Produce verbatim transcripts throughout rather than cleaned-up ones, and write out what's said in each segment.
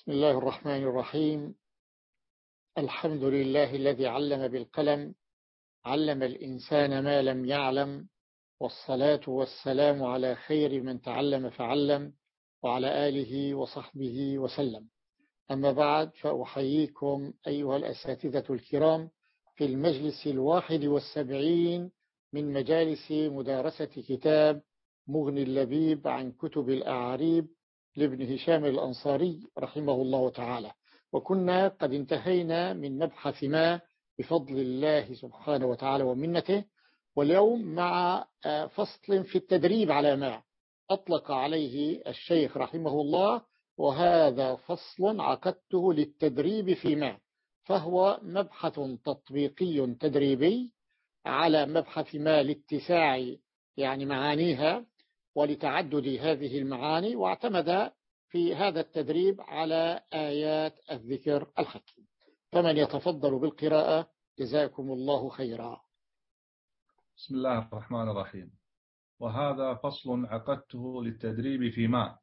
بسم الله الرحمن الرحيم. الحمد لله الذي علم بالقلم، علم الإنسان ما لم يعلم، والصلاة والسلام على خير من تعلم فعلم، وعلى آله وصحبه وسلم. أما بعد، فأحييكم أيها الأساتذة الكرام في المجلس الواحد والسبعين من مجالس مدارسة كتاب مغني اللبيب عن كتب الأعاريب لابن هشام الأنصاري رحمه الله تعالى. وكنا قد انتهينا من مبحث ما بفضل الله سبحانه وتعالى ومنته، واليوم مع فصل في التدريب على ما أطلق عليه الشيخ رحمه الله، وهذا فصل عقدته للتدريب في ما، فهو مبحث تطبيقي تدريبي على مبحث ما لاتساع يعني معانيها ولتعدد هذه المعاني، واعتمد في هذا التدريب على آيات الذكر الحكيم. فمن يتفضل بالقراءة جزاكم الله خيرا. بسم الله الرحمن الرحيم. وهذا فصل عقدته للتدريب في ما،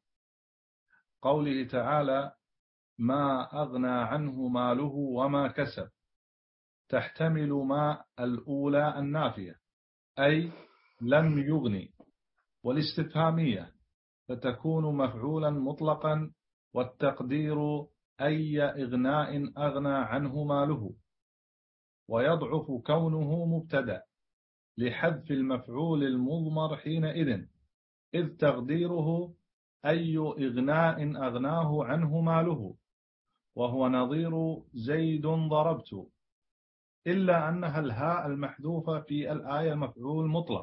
قوله تعالى: ما أغنى عنه ماله وما كسب، تحتمل ما الأولى النافية أي لم يغني، والاستفهامية فتكون مفعولا مطلقا، والتقدير أي إغناء أغنى عنه ماله، ويضعف كونه مبتدأ لحذف المفعول المضمر حينئذ، إذ تقديره أي إغناء أغناه عنه ماله، وهو نظير زيد ضربت، إلا أنها الهاء المحذوفة في الآية مفعول مطلق،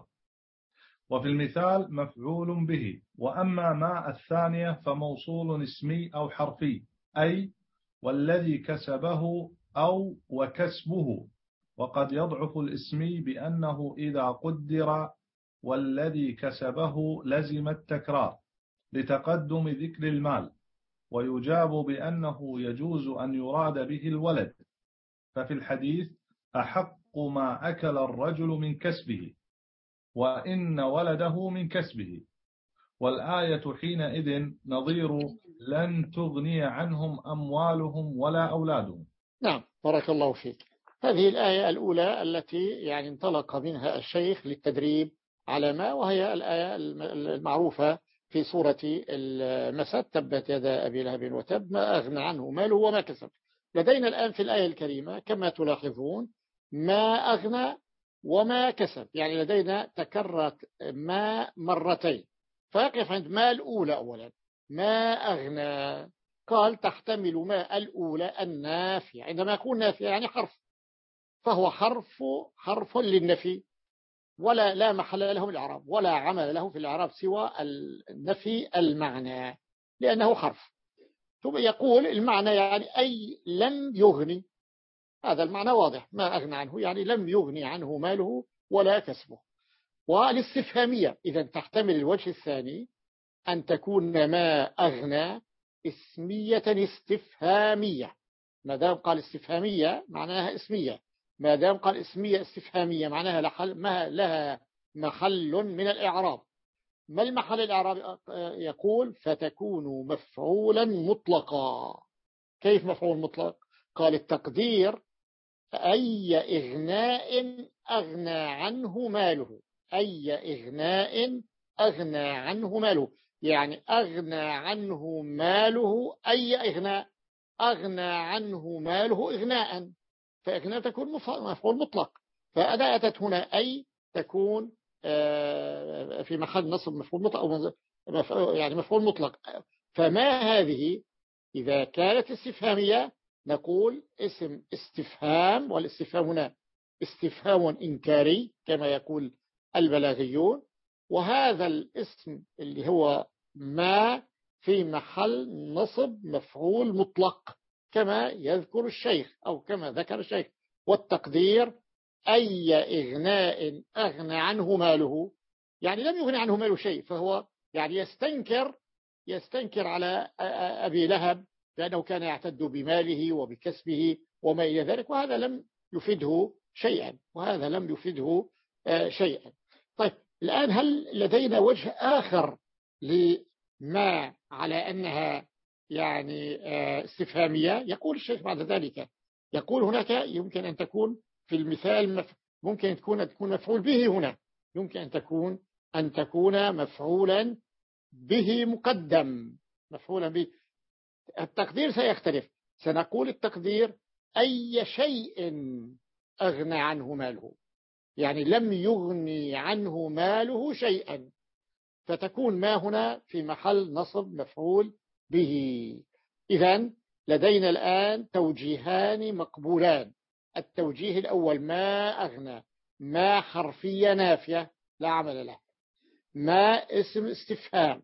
وفي المثال مفعول به. وأما ما الثانية فموصول اسمي أو حرفي، أي والذي كسبه أو وكسبه، وقد يضعف الاسمي بأنه إذا قدر والذي كسبه لزم التكرار لتقدم ذكر المال، ويجاب بأنه يجوز أن يراد به الولد، ففي الحديث أحق ما أكل الرجل من كسبه، وإن ولده من كسبه، والآية حينئذ نظير لن تغني عنهم أموالهم ولا أولادهم. نعم، بارك الله فيك. هذه الآية الأولى التي يعني انطلق منها الشيخ للتدريب على ما، وهي الآية المعروفة في سورة المسد: تبت يدا أبي لهب وتب ما أغنى عنه ماله وما كسب. لدينا الآن في الآية الكريمة كما تلاحظون ما أغنى وما كسب، يعني لدينا تكررت ما مرتين، فيقف عند ما الأولى أولا. ما أغنى، قال تحتمل ما الأولى النافية، عندما يكون نافية يعني حرف، فهو حرف حرف للنفي، ولا لا محل له من الإعراب، ولا عمل له في الإعراب سوى النفي المعنى لأنه حرف. ثم يقول المعنى يعني أي لم يغني، هذا المعنى واضح، ما أغنى عنه يعني لم يغني عنه ماله ولا كسبه. والاستفهامية إذا تحتمل الوجه الثاني أن تكون ما أغنى اسمية استفهامية، ما دام قال استفهامية معناها اسمية، ما دام قال اسمية استفهامية معناها لحل ما لها محل من الإعراب. ما المحل الإعراب؟ يقول فتكون مفعولا مطلقا. كيف مفعول مطلق؟ قال التقدير أي إغناء أغنى عنه ماله، أي إغناء أغنى عنه ماله، يعني أغنى عنه ماله أي إغناء، أغنى عنه ماله إغناء، فإغناء تكون مفعول مطلق، فأداة أتت هنا أي تكون في محل نصب مفعول مطلق أو يعني مفعول مطلق. فما هذه إذا كانت استفهامية نقول اسم استفهام، والاستفهام هنا استفهام إنكاري كما يقول البلاغيون، وهذا الاسم اللي هو ما في محل نصب مفعول مطلق كما يذكر الشيخ أو كما ذكر الشيخ. والتقدير أي إغناء أغنى عنه ماله، يعني لم يغني عنه ماله شيء، فهو يعني يستنكر يستنكر على أبي لهب لأنه كان يعتد بماله وبكسبه وما إلى ذلك، وهذا لم يفيده شيئا وهذا لم يفيده شيئا. طيب الآن هل لدينا وجه آخر لما على أنها يعني استفهامية. يقول الشيخ بعد ذلك، يقول هناك يمكن أن تكون في المثال ممكن تكون تكون مفعول به هنا، يمكن أن تكون أن تكون مفعولا به مقدم، مفعولا به. التقدير سيختلف، سنقول التقدير أي شيء أغنى عنه ماله، يعني لم يغني عنه ماله شيئا، فتكون ما هنا في محل نصب مفعول به. إذن لدينا الآن توجيهان مقبولان. التوجيه الأول ما أغنى، ما حرفية نافية لا عمل له، ما اسم استفهام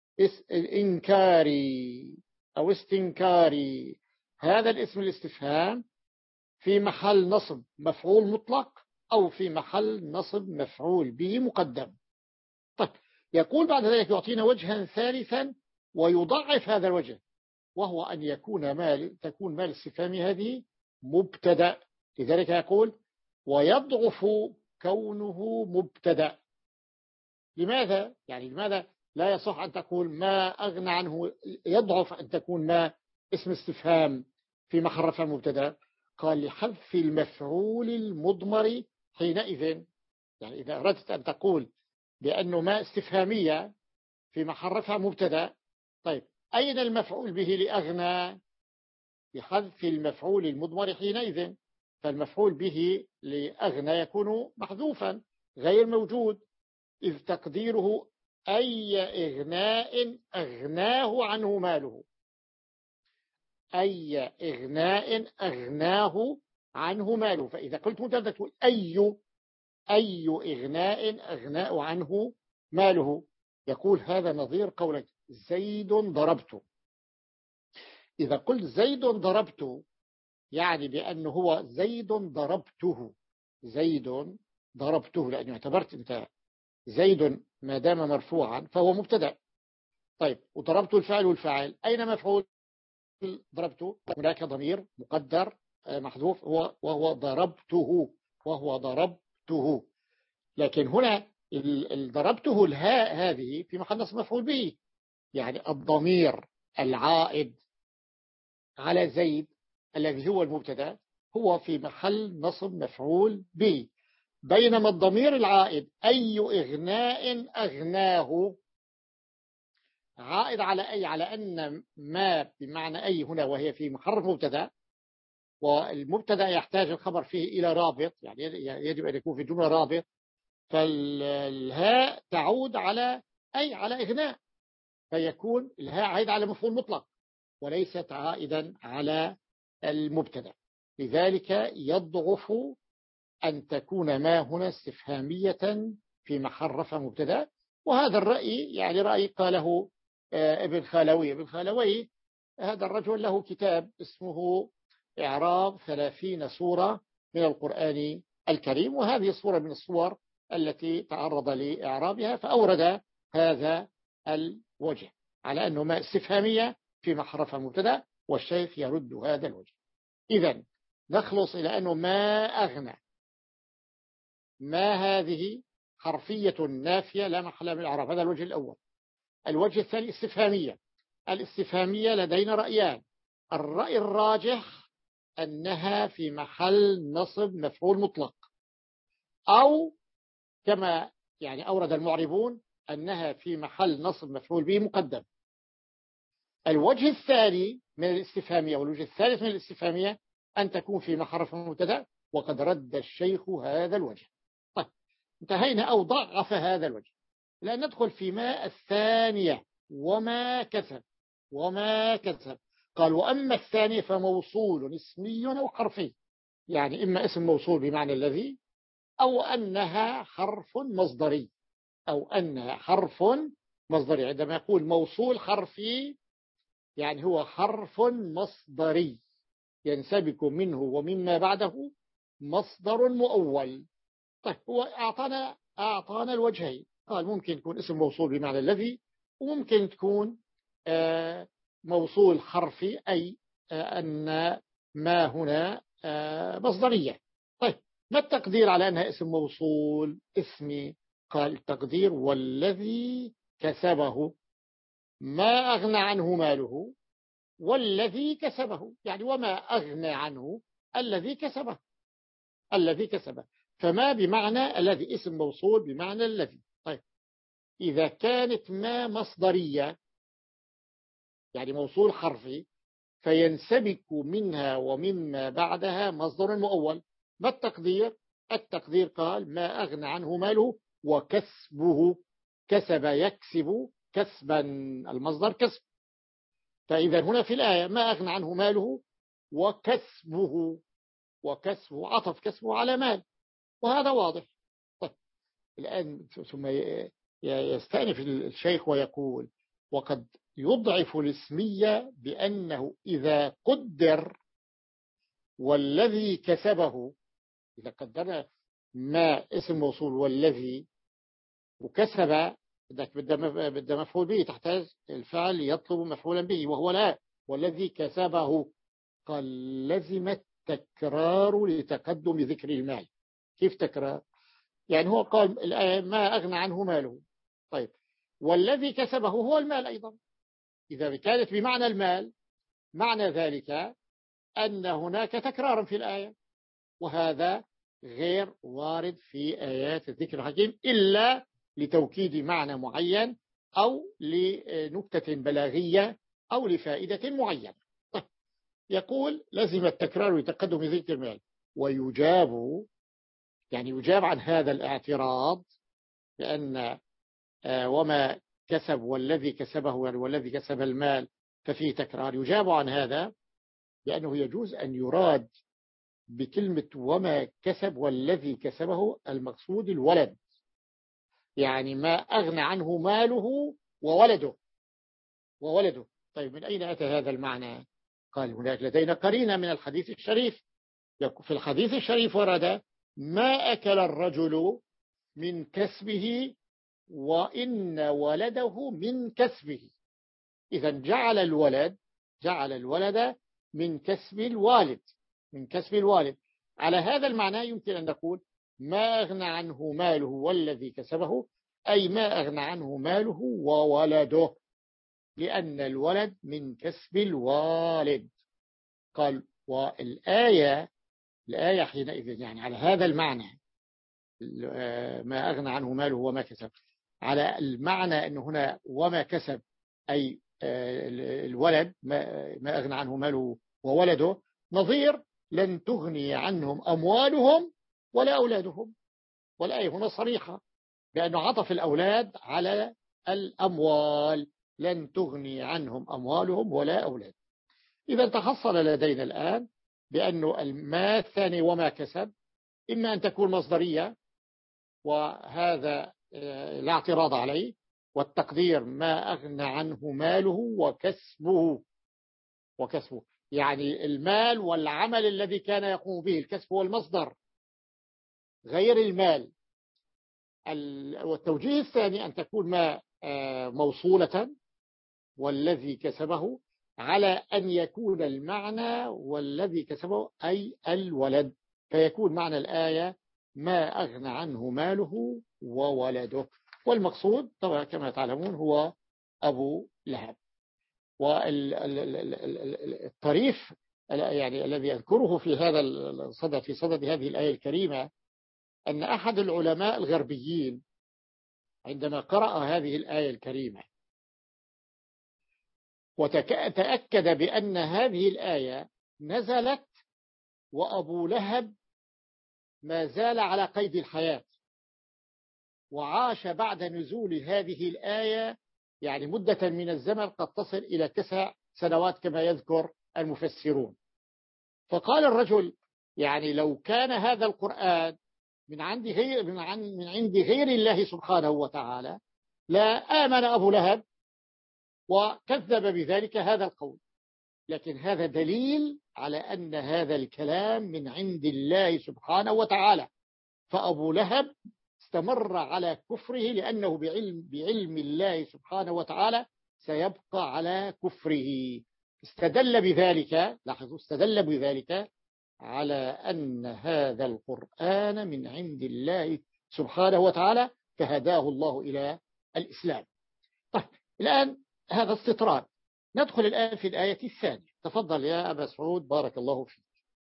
إنكاري أو استنكاري، هذا الاسم الاستفهام في محل نصب مفعول مطلق أو في محل نصب مفعول به مقدم. طيب، يقول بعد ذلك يعطينا وجها ثالثا ويضعف هذا الوجه، وهو أن يكون مال تكون مال الاستفهام هذه مبتدأ. لذلك يقول ويضعف كونه مبتدأ. لماذا؟ يعني لماذا لا يصح أن تقول ما أغنى عنه، يضعف أن تكون ما اسم استفهام في محل رفع مبتدأ؟ قال لحذف المفعول المضمر حينئذ. يعني إذا أردت أن تقول بأنه ما استفهامية في محل رفع مبتدأ، طيب أين المفعول به لأغنى؟ بحذف المفعول المضمر حينئذ، فالمفعول به لأغنى يكون محذوفا غير موجود، إذ تقديره أي إغناء أغناه عنه ماله، أي إغناء أغناه عنه ماله. فإذا قلت مبتدأ تقول أي أي إغناء أغناء عنه ماله. يقول هذا نظير قولك زيد ضربته. إذا قلت زيد ضربته يعني بأنه هو زيد ضربته، زيد ضربته، لأنه اعتبرت أنت زيد ما دام مرفوعا فهو مبتدأ. طيب، وضربته الفاعل والفاعل، أين مفعول ضربته؟ هناك ضمير مقدر محذوف وهو ضربته، وهو ضربته. لكن هنا ضربته الهاء هذه في محل نصب مفعول به، يعني الضمير العائد على زيد الذي هو المبتدا هو في محل نصب مفعول به، بينما الضمير العائد أي إغناء أغناه عائد على أي، على أن ما بمعنى أي هنا وهي في محرف مبتدا، والمبتدا يحتاج الخبر فيه إلى رابط، يعني يجب أن يكون في جملة رابط، فالهاء تعود على أي على إغناء، فيكون الهاء عائد على مفعول مطلق وليست عائدا على المبتدا. لذلك يضعف أن تكون ما هنا استفهامية في محل رفع مبتدا. وهذا الرأي يعني رأي قاله ابن خالوي. ابن خالوي هذا الرجل له كتاب اسمه إعراب ثلاثين سورة من القرآن الكريم، وهذه صورة من الصور التي تعرض لإعرابها، فأورد هذا الوجه على أنه ما استفهامية في محل رفع مبتدا، والشيخ يرد هذا الوجه. إذن نخلص إلى أنه ما أغنى، ما هذه حرفية نافية لا محل من الإعراب، هذا الوجه الأول. الوجه الثاني استفهامية. الاستفهامية لدينا رأيان، الرأي الراجح أنها في محل نصب مفعول مطلق، أو كما يعني أورد المعربون أنها في محل نصب مفعول به مقدم. الوجه الثاني من الاستفهامية والوجه الثالث من الاستفهامية أن تكون في محل رفع مبتدا، وقد رد الشيخ هذا الوجه. طيب، انتهينا أو ضعف هذا الوجه. لأن ندخل في ما الثانية وما كسب. وما كسب قال وأما الثانية فموصول اسمي أو حرفي، يعني إما اسم موصول بمعنى الذي، أو أنها حرف مصدري، أو أنها حرف مصدري. عندما يقول موصول حرفي يعني هو حرف مصدري ينسبك منه ومما بعده مصدر مؤول. طيب، هو أعطانا أعطانا الوجهين، قال ممكن تكون اسم موصول بمعنى الذي، وممكن تكون آه موصول حرفي، أي آه أن ما هنا آه مصدرية. طيب، ما التقدير على أنها اسم موصول اسمي؟ قال التقدير والذي كسبه ما أغنى عنه ماله، والذي كسبه، يعني وما أغنى عنه الذي كسبه، الذي كسبه. فما بمعنى الذي، اسم موصول بمعنى الذي. طيب إذا كانت ما مصدرية يعني موصول حرفي، فينسبك منها ومما بعدها مصدر مؤول. ما التقدير؟ التقدير قال ما أغنى عنه ماله وكسبه. كسب يكسب كسبا، المصدر كسب. فإذا هنا في الآية ما أغنى عنه ماله وكسبه، وكسبه عطف كسبه على مال، وهذا واضح. طيب الآن ثم يستأنف الشيخ ويقول وقد يضعف الاسمية بأنه إذا قدر والذي كسبه، إذا قدرنا ما اسم موصول والذي وكسب، بدك بدأ مفعول به، تحتاج الفعل يطلب مفعولا به وهو لا، والذي كسبه. قال لزم التكرار لتقدم ذكر المال. كيف تكرار؟ يعني هو قال الآية ما أغنى عنه ماله، طيب والذي كسبه هو المال أيضا. إذا كانت بمعنى المال معنى ذلك أن هناك تكرارا في الآية، وهذا غير وارد في آيات الذكر الحكيم إلا لتوكيد معنى معين أو لنكتة بلاغية أو لفائدة معينة. طيب يقول لازم التكرار لتقدم ذكر المال. ويجاب، يعني يجاب عن هذا الاعتراض بأن وما كسب والذي كسبه والذي كسب المال ففيه تكرار. يجاب عن هذا لأنه يجوز أن يراد بكلمة وما كسب والذي كسبه المقصود الولد، يعني ما أغنى عنه ماله وولده وولده. طيب من أين أتى هذا المعنى؟ قال هناك لدينا قرينة من الحديث الشريف. في الحديث الشريف ورد ما أكل الرجل من كسبه وإن ولده من كسبه. إذا جعل الولد جعل الولد من كسب الوالد، من كسب الوالد. على هذا المعنى يمكن أن نقول ما أغنى عنه ماله والذي كسبه، أي ما أغنى عنه ماله وولده، لأن الولد من كسب الوالد. قال والآية الآية حينئذ يعني على هذا المعنى ما أغنى عنه ماله وما كسب، على المعنى أنه هنا وما كسب أي الولد ما أغنى عنه ماله وولده، نظير لن تغني عنهم أموالهم ولا أولادهم. والآية هنا صريحة بأنه عطف الأولاد على الأموال، لن تغني عنهم أموالهم ولا أولاد. إذا تحصل لدينا الآن بأنه الماء الثاني وما كسب إما أن تكون مصدرية، وهذا لا اعتراض عليه، والتقدير ما أغنى عنه ماله وكسبه وكسبه يعني المال والعمل الذي كان يقوم به. الكسب هو المصدر غير المال. والتوجيه الثاني أن تكون ما موصولة والذي كسبه، على أن يكون المعنى والذي كسبه أي الولد، فيكون معنى الآية ما أغنى عنه ماله وولده، والمقصود طبعا كما تعلمون هو أبو لهب. والطريف يعني الذي أذكره في هذا الصدد في صدد هذه الآية الكريمة أن أحد العلماء الغربيين عندما قرأ هذه الآية الكريمة وتأكد بأن هذه الآية نزلت وأبو لهب ما زال على قيد الحياة، وعاش بعد نزول هذه الآية يعني مدة من الزمن قد تصل إلى تسع سنوات كما يذكر المفسرون. فقال الرجل يعني لو كان هذا القرآن من عند غير من عن من عند غير الله سبحانه وتعالى لا آمن أبو لهب وكذب بذلك هذا القول، لكن هذا دليل على أن هذا الكلام من عند الله سبحانه وتعالى. فأبو لهب استمر على كفره لأنه بعلم, بعلم الله سبحانه وتعالى سيبقى على كفره. استدل بذلك، لاحظوا استدل بذلك على أن هذا القرآن من عند الله سبحانه وتعالى، فهداه الله إلى الإسلام. طيب الآن هذا استطراد، ندخل الآن في الآية الثانية. تفضل يا أبا سعود بارك الله فيك.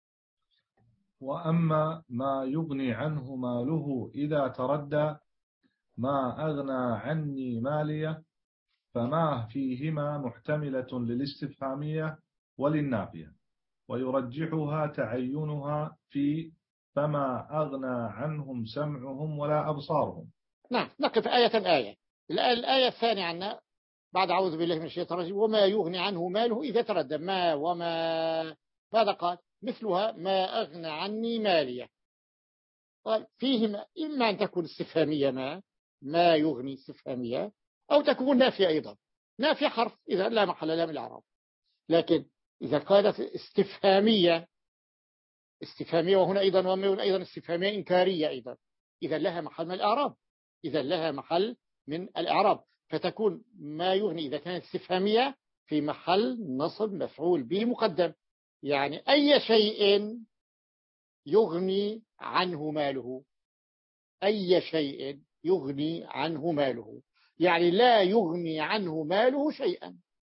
وأما ما يغني عنه ماله إذا تردى ما أغنى عني مالية فما فيهما محتملة للاستفهامية وللنافية، ويرجحها تعينها في فما أغنى عنهم سمعهم ولا أبصارهم. نعم، نقف آية آية. الآية الثانية عنا بعد أعوذ بالله من الشيطان الرجيم وما يغني عنه ماله إذا تردى. ما وما ماذا قال؟ مثلها ما أغنى عني مالية. قال فيهما إما أن تكون استفهامية ما ما يغني استفهامية، أو تكون نافية أيضا. نافية حرف إذا لا محل لها من الإعراب، لكن إذا قالت استفهامية استفهامية وهنا أيضا وما أيضا استفهامية إنكارية أيضا، إذا لها محل من الإعراب إذا لها محل من الإعراب فتكون ما يغني إذا كانت استفهامية في محل نصب مفعول به مقدم. يعني أي شيء يغني عنه ماله، أي شيء يغني عنه ماله، يعني لا يغني عنه ماله شيئا،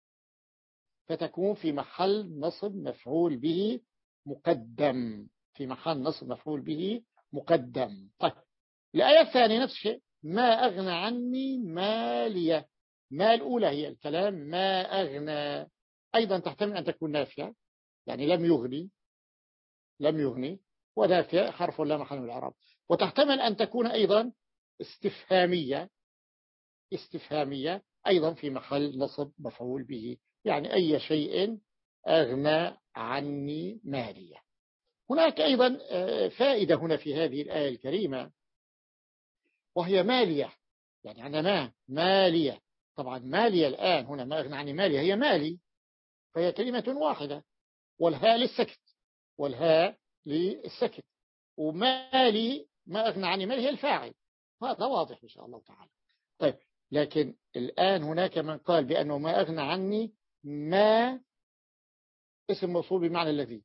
فتكون في محل نصب مفعول به مقدم في محل نصب مفعول به مقدم. طيب الآية الثانية نفس الشيء، ما أغنى عني مالية. ما الأولى هي الكلام ما أغنى، أيضا تحتمل أن تكون نافية، يعني لم يغني لم يغني ونافية حرف لا محل من الإعراب، وتحتمل أن تكون أيضا استفهامية استفهامية أيضا في محل نصب مفعول به، يعني أي شيء أغنى عني مالية. هناك أيضا فائدة هنا في هذه الآية الكريمة وهي مالية، يعني أنا ما مالية. طبعا مالية الآن هنا ما أغنى عني مالية هي مالي، فهي كلمة واحدة، والهاء للسكت والهاء للسكت، ومالي ما أغنى عني مالي هي الفاعل، هذا واضح إن شاء الله تعالى. طيب لكن الآن هناك من قال بأنه ما أغنى عني ما اسم موصول بمعنى الذي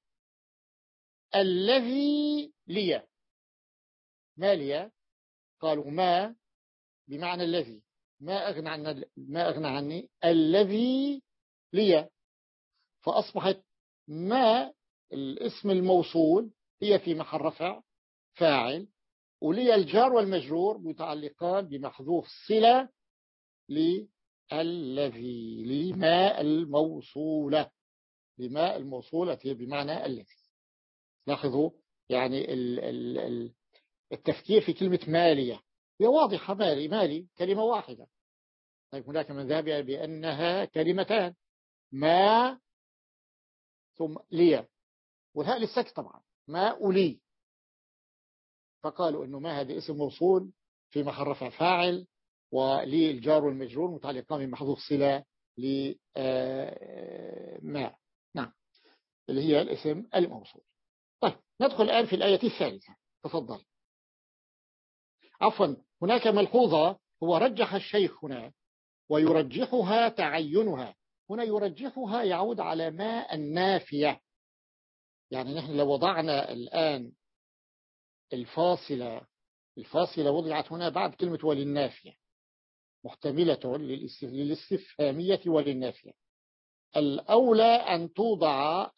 الذي لي ما لي، قالوا ما بمعنى الذي ما أغنى عني ما أغنى عني الذي لي، فأصبحت ما الاسم الموصول هي في محل رفع فاعل، ولي الجار والمجرور متعلقان بمحذوف صلة للذي لما الموصولة لما الموصولة هي بمعنى الذي. لاحظوا يعني التفكير في كلمة مالية هي واضحة، مالي مالي كلمة واحدة. طيب هناك من ذهب بأنها كلمتان، ما ثم لي، والهاء للسكت طبعا ما أولي، فقالوا أنه ما هذا اسم موصول في محل رفع فاعل، ولي الجار والمجرور متعلقان بمحذوف صلة لما نعم اللي هي الاسم الموصول. طيب ندخل الآن في الآية الثالثة. تفضل. عفوا هناك ملحوظة، هو رجح الشيخ هنا ويرجحها تعينها. هنا يرجحها يعود على ما النافية، يعني نحن لو وضعنا الآن الفاصلة الفاصلة وضعت هنا بعد كلمة وللنافية محتملة للاستفهامية وللنافية، الأولى أن توضع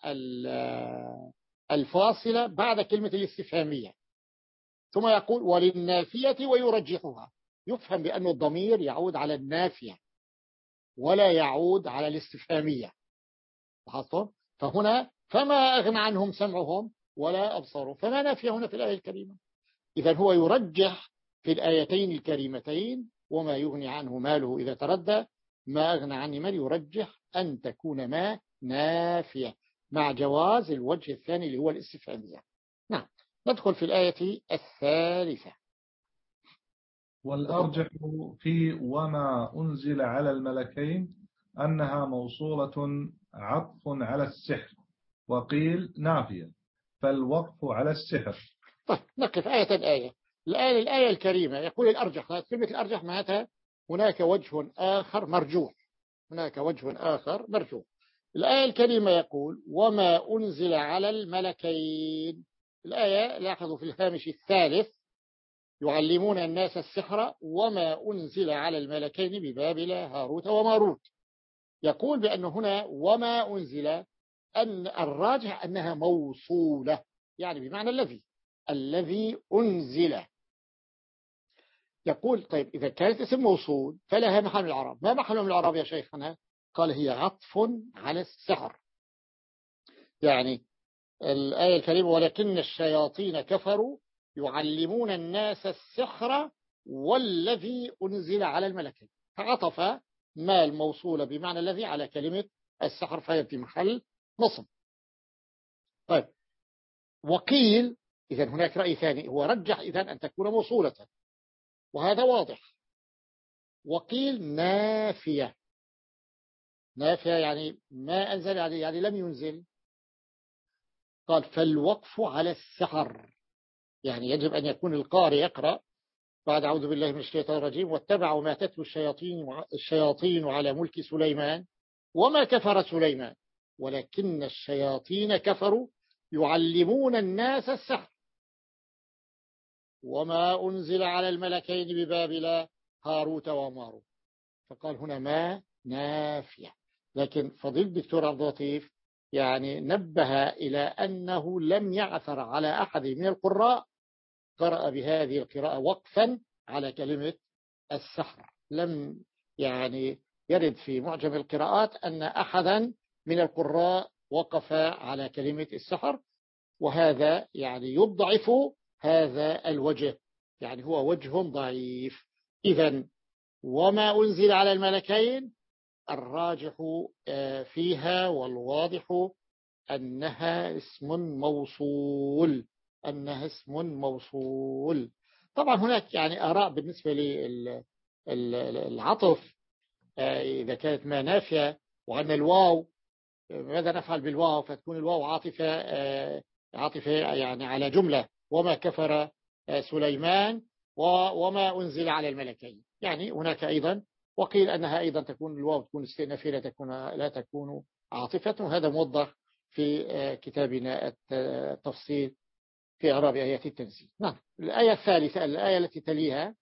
الفاصلة بعد كلمة الاستفهامية ثم يقول وللنافية ويرجحها، يفهم بأن الضمير يعود على النافية ولا يعود على الاستفهامية. لاحظتم؟ فهنا فما أغنى عنهم سمعهم ولا أبصارهم، فما نافية هنا في الآية الكريمة. إذن هو يرجح في الآيتين الكريمتين وما يغني عنه ماله إذا تردى ما أغنى عني مال، يرجح أن تكون ما نافية مع جواز الوجه الثاني اللي هو الاستفهامية. نعم ندخل في الآية الثالثة. والأرجح في وما أنزل على الملكين أنها موصولة عطف على السحر، وقيل نافية، فالوقف على السحر. طيب نقف آية الآية. الآية الآية الكريمة يقول الأرجح، كلمة الأرجح معناتها هناك وجه آخر مرجوح هناك وجه آخر مرجوح. الآية الكريمة يقول وما أنزل على الملكين. الآية لاحظوا في الهامش الثالث يعلمون الناس السحر وما أنزل على الملكين ببابل هاروت وماروت. يقول بأن هنا وما أنزل أن الراجح أنها موصولة، يعني بمعنى الذي الذي أنزل. يقول طيب إذا كانت اسم موصول فلها محل من الإعراب. ما محل من الإعراب يا شيخنا؟ قال هي عطف على السحر. يعني الآية الكريمة ولكن الشياطين كفروا يعلمون الناس السحر والذي أنزل على الملكين، فعطف ما الموصول بمعنى الذي على كلمة السحر فهي في محل نصب. طيب وقيل إذن هناك رأي ثاني هو رجح إذن أن تكون موصولة وهذا واضح. وقيل نافية. نافية يعني ما أنزل يعني, يعني لم ينزل. قال فالوقف على السحر، يعني يجب أن يكون القارئ يقرأ بعد أعوذ بالله من الشيطان الرجيم واتبعوا ما تتلو الشياطين الشياطين على ملك سليمان وما كفر سليمان ولكن الشياطين كفروا يعلمون الناس السحر وما أنزل على الملكين ببابل هاروت وماروت. فقال هنا ما نافية. لكن فضيل الدكتور عبد اللطيف يعني نبه إلى أنه لم يعثر على أحد من القراء قرأ بهذه القراءة وقفا على كلمة السحر. لم يعني يرد في معجم القراءات أن أحدا من القراء وقف على كلمة السحر، وهذا يعني يضعف هذا الوجه، يعني هو وجه ضعيف. إذن وما أنزل على الملكين الراجح فيها والواضح أنها اسم موصول، أنها اسم موصول. طبعا هناك يعني آراء بالنسبة للعطف إذا كانت ما نافية، وأن الواو ماذا نفعل بالواو فتكون الواو عاطفة عاطفة يعني على جملة وما كفر سليمان وما أنزل على الملكين. يعني هناك أيضا وقيل أنها أيضا تكون الواو تكون استئنافية لا تكون لا تكون عاطفة، وهذا موضح في كتابنا التفصيل في إعراب آيات التنزيل. نعم. الآية الثالثة الآية التي تليها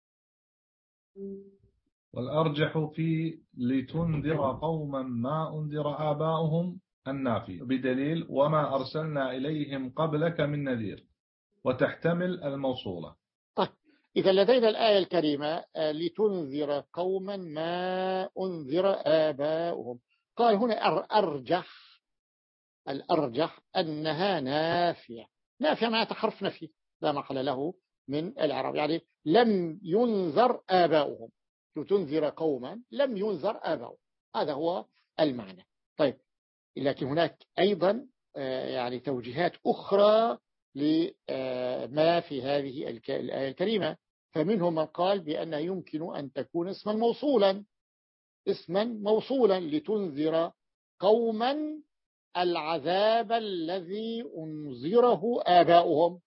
والأرجح في لتنذر قوما ما أنذر آباؤهم النافي بدليل وما أرسلنا إليهم قبلك من نذير وتحتمل الموصولة. طيب إذا لدينا الآية الكريمة لتنذر قوما ما أنذر آباؤهم. قال هنا أرجح الأرجح أنها نافية. نافية ما تحرف نفي لا محل له من الإعراب، يعني لم ينذر آباؤهم. لتنذر قوما لم ينذر آباؤهم، هذا هو المعنى. طيب لكن هناك أيضا يعني توجيهات أخرى لما في هذه الآية الكريمة، فمنهم من قال بأنه يمكن أن تكون اسما موصولا اسما موصولا لتنذر قوما العذاب الذي أنذره آباؤهم،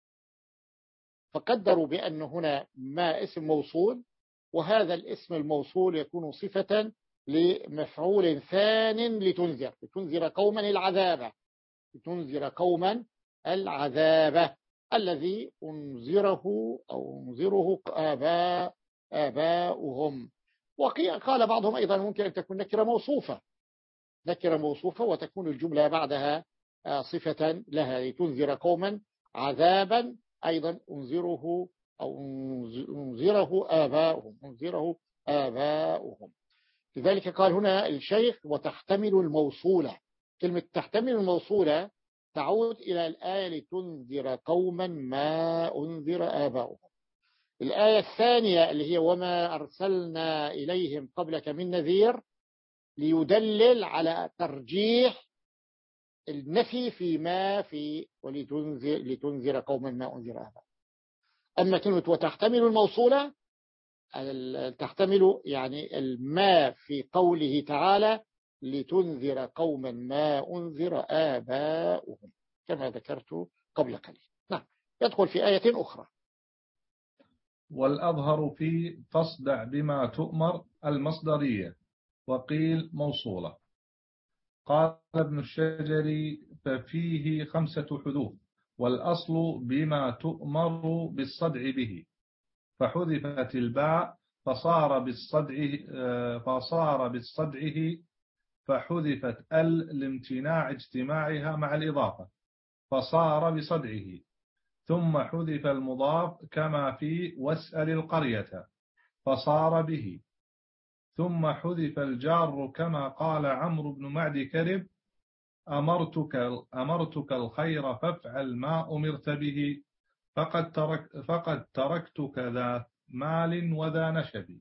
فقدروا بأن هنا ما اسم موصول، وهذا الاسم الموصول يكون صفة لمفعول ثان لتنذر لتنذر قوما العذاب لتنذر قوما العذاب الذي أنذره أو أنذره آباء آباؤهم. وقال بعضهم أيضا ممكن أن تكون نكرة موصوفة نكرة موصوفة وتكون الجملة بعدها صفة لها لتنذر قوما عذابا أيضا أنذره أو أنذره آباؤهم أنذره آباؤهم. لذلك قال هنا الشيخ وتحتمل الموصولة. كلمة تحتمل الموصولة تعود إلى الآية لتنذر قوما ما أنذر آباؤهم. الآية الثانية اللي هي وما أرسلنا إليهم قبلك من نذير ليدلل على ترجيح النفي فيما في ولتنذر لتنذر قوما ما أنذر آباؤهم. أما كلمة وتحتمل الموصولة تحتمل يعني الماء في قوله تعالى لتنذر قوما ما أنذر آباؤهم كما ذكرت قبل قليل. نعم. يدخل في آية أخرى. والأظهر في فاصدع بما تؤمر المصدرية وقيل موصولة. قال ابن الشجري ففيه خمسة حذوف والأصل بما تؤمر بالصدع به، فحذفت الباء فصار بالصدعه فصار بالصدعه فحذفت ال لامتناع اجتماعها مع الإضافة فصار بصدعه، ثم حذف المضاف كما في واسأل القرية فصار به، ثم حذف الجار كما قال عمرو بن معد كرب أمرتك, أمرتك الخير فافعل ما أمرت به فقد, ترك فقد تركتك ذا مال وذا نشب،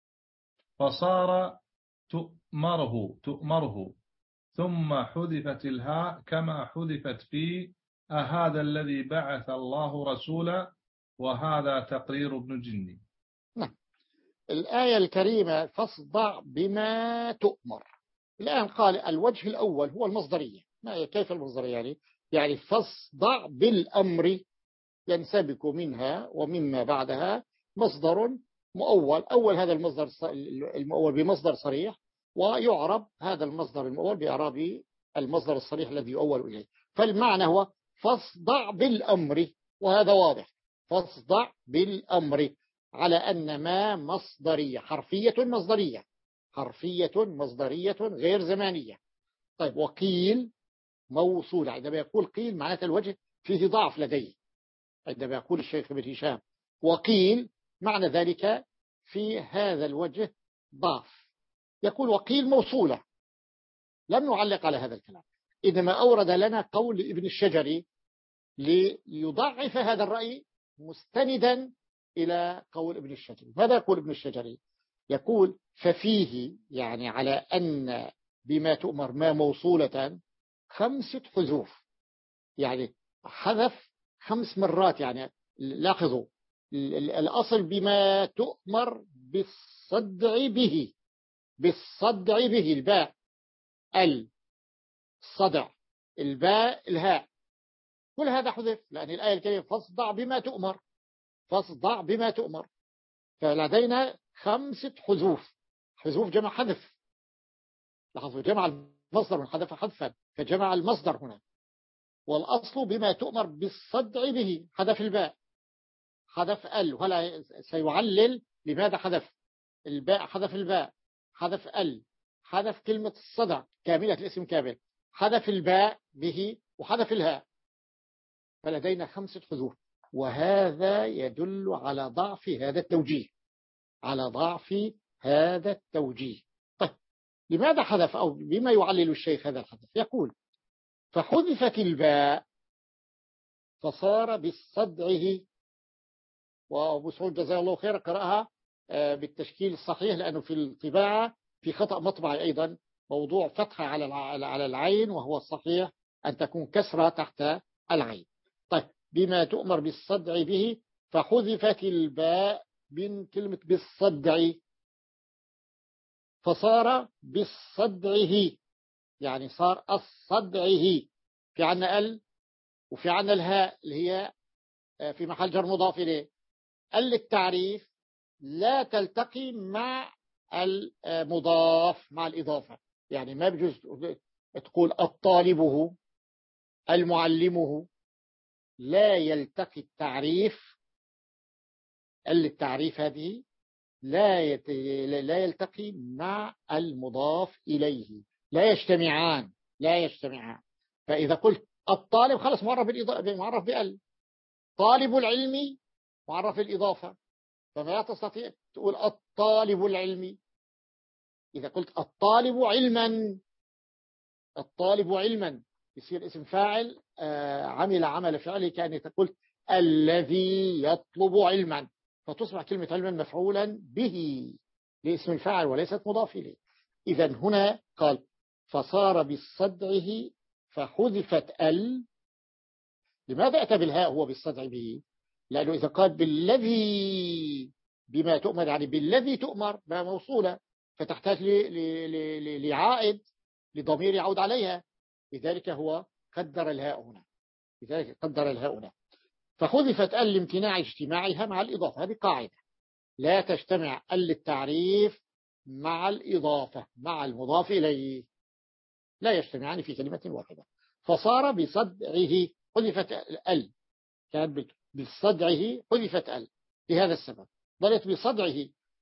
فصار تؤمره تؤمره ثم حذفت الهاء كما حذفت في أهذا الذي بعث الله رسولا، وهذا تقرير ابن جني. نعم. الآية الكريمة فاصدع بما تؤمر، الآن قال الوجه الأول هو المصدرية. كيف المصدرية يعني؟ يعني فاصدع بالأمر ينسبك منها ومما بعدها مصدر مؤول، أول هذا المصدر المؤول بمصدر صريح، ويعرب هذا المصدر المؤول بإعراب المصدر الصريح الذي يؤول إليه. فالمعنى هو فاصدع بالأمر، وهذا واضح، فاصدع بالأمر على أن ما مصدرية حرفية مصدرية حرفية مصدرية غير زمانية. طيب وقيل موصولة، عندما يقول قيل معناته الوجه فيه ضعف لديه، عندما يقول الشيخ ابن هشام وقيل معنى ذلك في هذا الوجه ضعف. يقول وقيل موصولة، لم نعلق على هذا الكلام، إنما أورد لنا قول ابن الشجري ليضعف هذا الرأي مستندا إلى قول ابن الشجري. ماذا يقول ابن الشجري؟ يقول ففيه، يعني على أن بما تؤمر ما موصولة خمسة حذوف، يعني حذف خمس مرات. يعني لاحظوا الأصل بما تؤمر بالصدع به، بالصدع به، الباء الصدع، الباء الهاء، كل هذا حذف لأن الآية الكريمة فاصدع بما تؤمر، فاصدع بما تؤمر. فلدينا خمسة حذوف، حذوف جمع حذف، لاحظوا جمع المصدر حذف حذفا فجمع المصدر هنا. والأصل بما تؤمر بالصدع به حذف الباء، حذف ال، ولا سيعلل لماذا حذف الباء، حذف الباء، حذف ال، حذف كلمة الصدع كاملة الاسم كامل، حذف الباء به، وحذف الهاء. فلدينا خمسة حذوف، وهذا يدل على ضعف هذا التوجيه، على ضعف هذا التوجيه. طيب لماذا حذف، أو بما يعلل الشيخ هذا الحذف؟ يقول فحذفت الباء فصار بالصدعه، وأبو سعود جزاه الله خير قرأها بالتشكيل الصحيح، لأنه في الطباعة في خطأ مطبعي أيضا، موضوع فتحة على العين، وهو الصحيح أن تكون كسرة تحت العين. طيب بما تؤمر بالصدع به فحذفت الباء من كلمة بالصدع فصار بالصدعه، يعني صار الصدعه. في عنا ال وفي عنا الهاء اللي هي في محل جر مضاف إليه. ال التعريف لا تلتقي مع المضاف مع الإضافة، يعني ما بجوز تقول الطالبه المعلمه، لا يلتقي التعريف، ال التعريف هذه لا لا يلتقي مع المضاف إليه، لا يجتمعان لا يجتمعان. فإذا قلت الطالب خلص معرف بالإضافة، معرف بال، طالب العلم معرف بالإضافة، فما تستطيع تقول الطالب العلمي. إذا قلت الطالب علما، الطالب علما يصير اسم فاعل آه عمل عمل فعله، كأنك قلت الذي يطلب علما، فتصبح كلمة علما مفعولا به لاسم الفاعل وليست مضاف إليه. إذا هنا قال فصار بالصدعه فحذفت ال. لماذا أتى بالهاء هو بالصدع به؟ لأنه إذا قال بالذي بما تؤمر، يعني بالذي تؤمر ما موصولة، فتحتاج لعائد لضمير يعود عليها، لذلك هو قدر الهاء هنا، لذلك قدر الهاء هنا. فحذفت ال لامتناع اجتماعها مع الإضافة، هذه قاعدة لا تجتمع ال التعريف مع الإضافة مع المضاف إليه، لا يجتمعان في كلمة واحدة. فصار بصدعه حذفت ال، كانت بصدعه حذفت ال لهذا السبب، ظلت بصدعه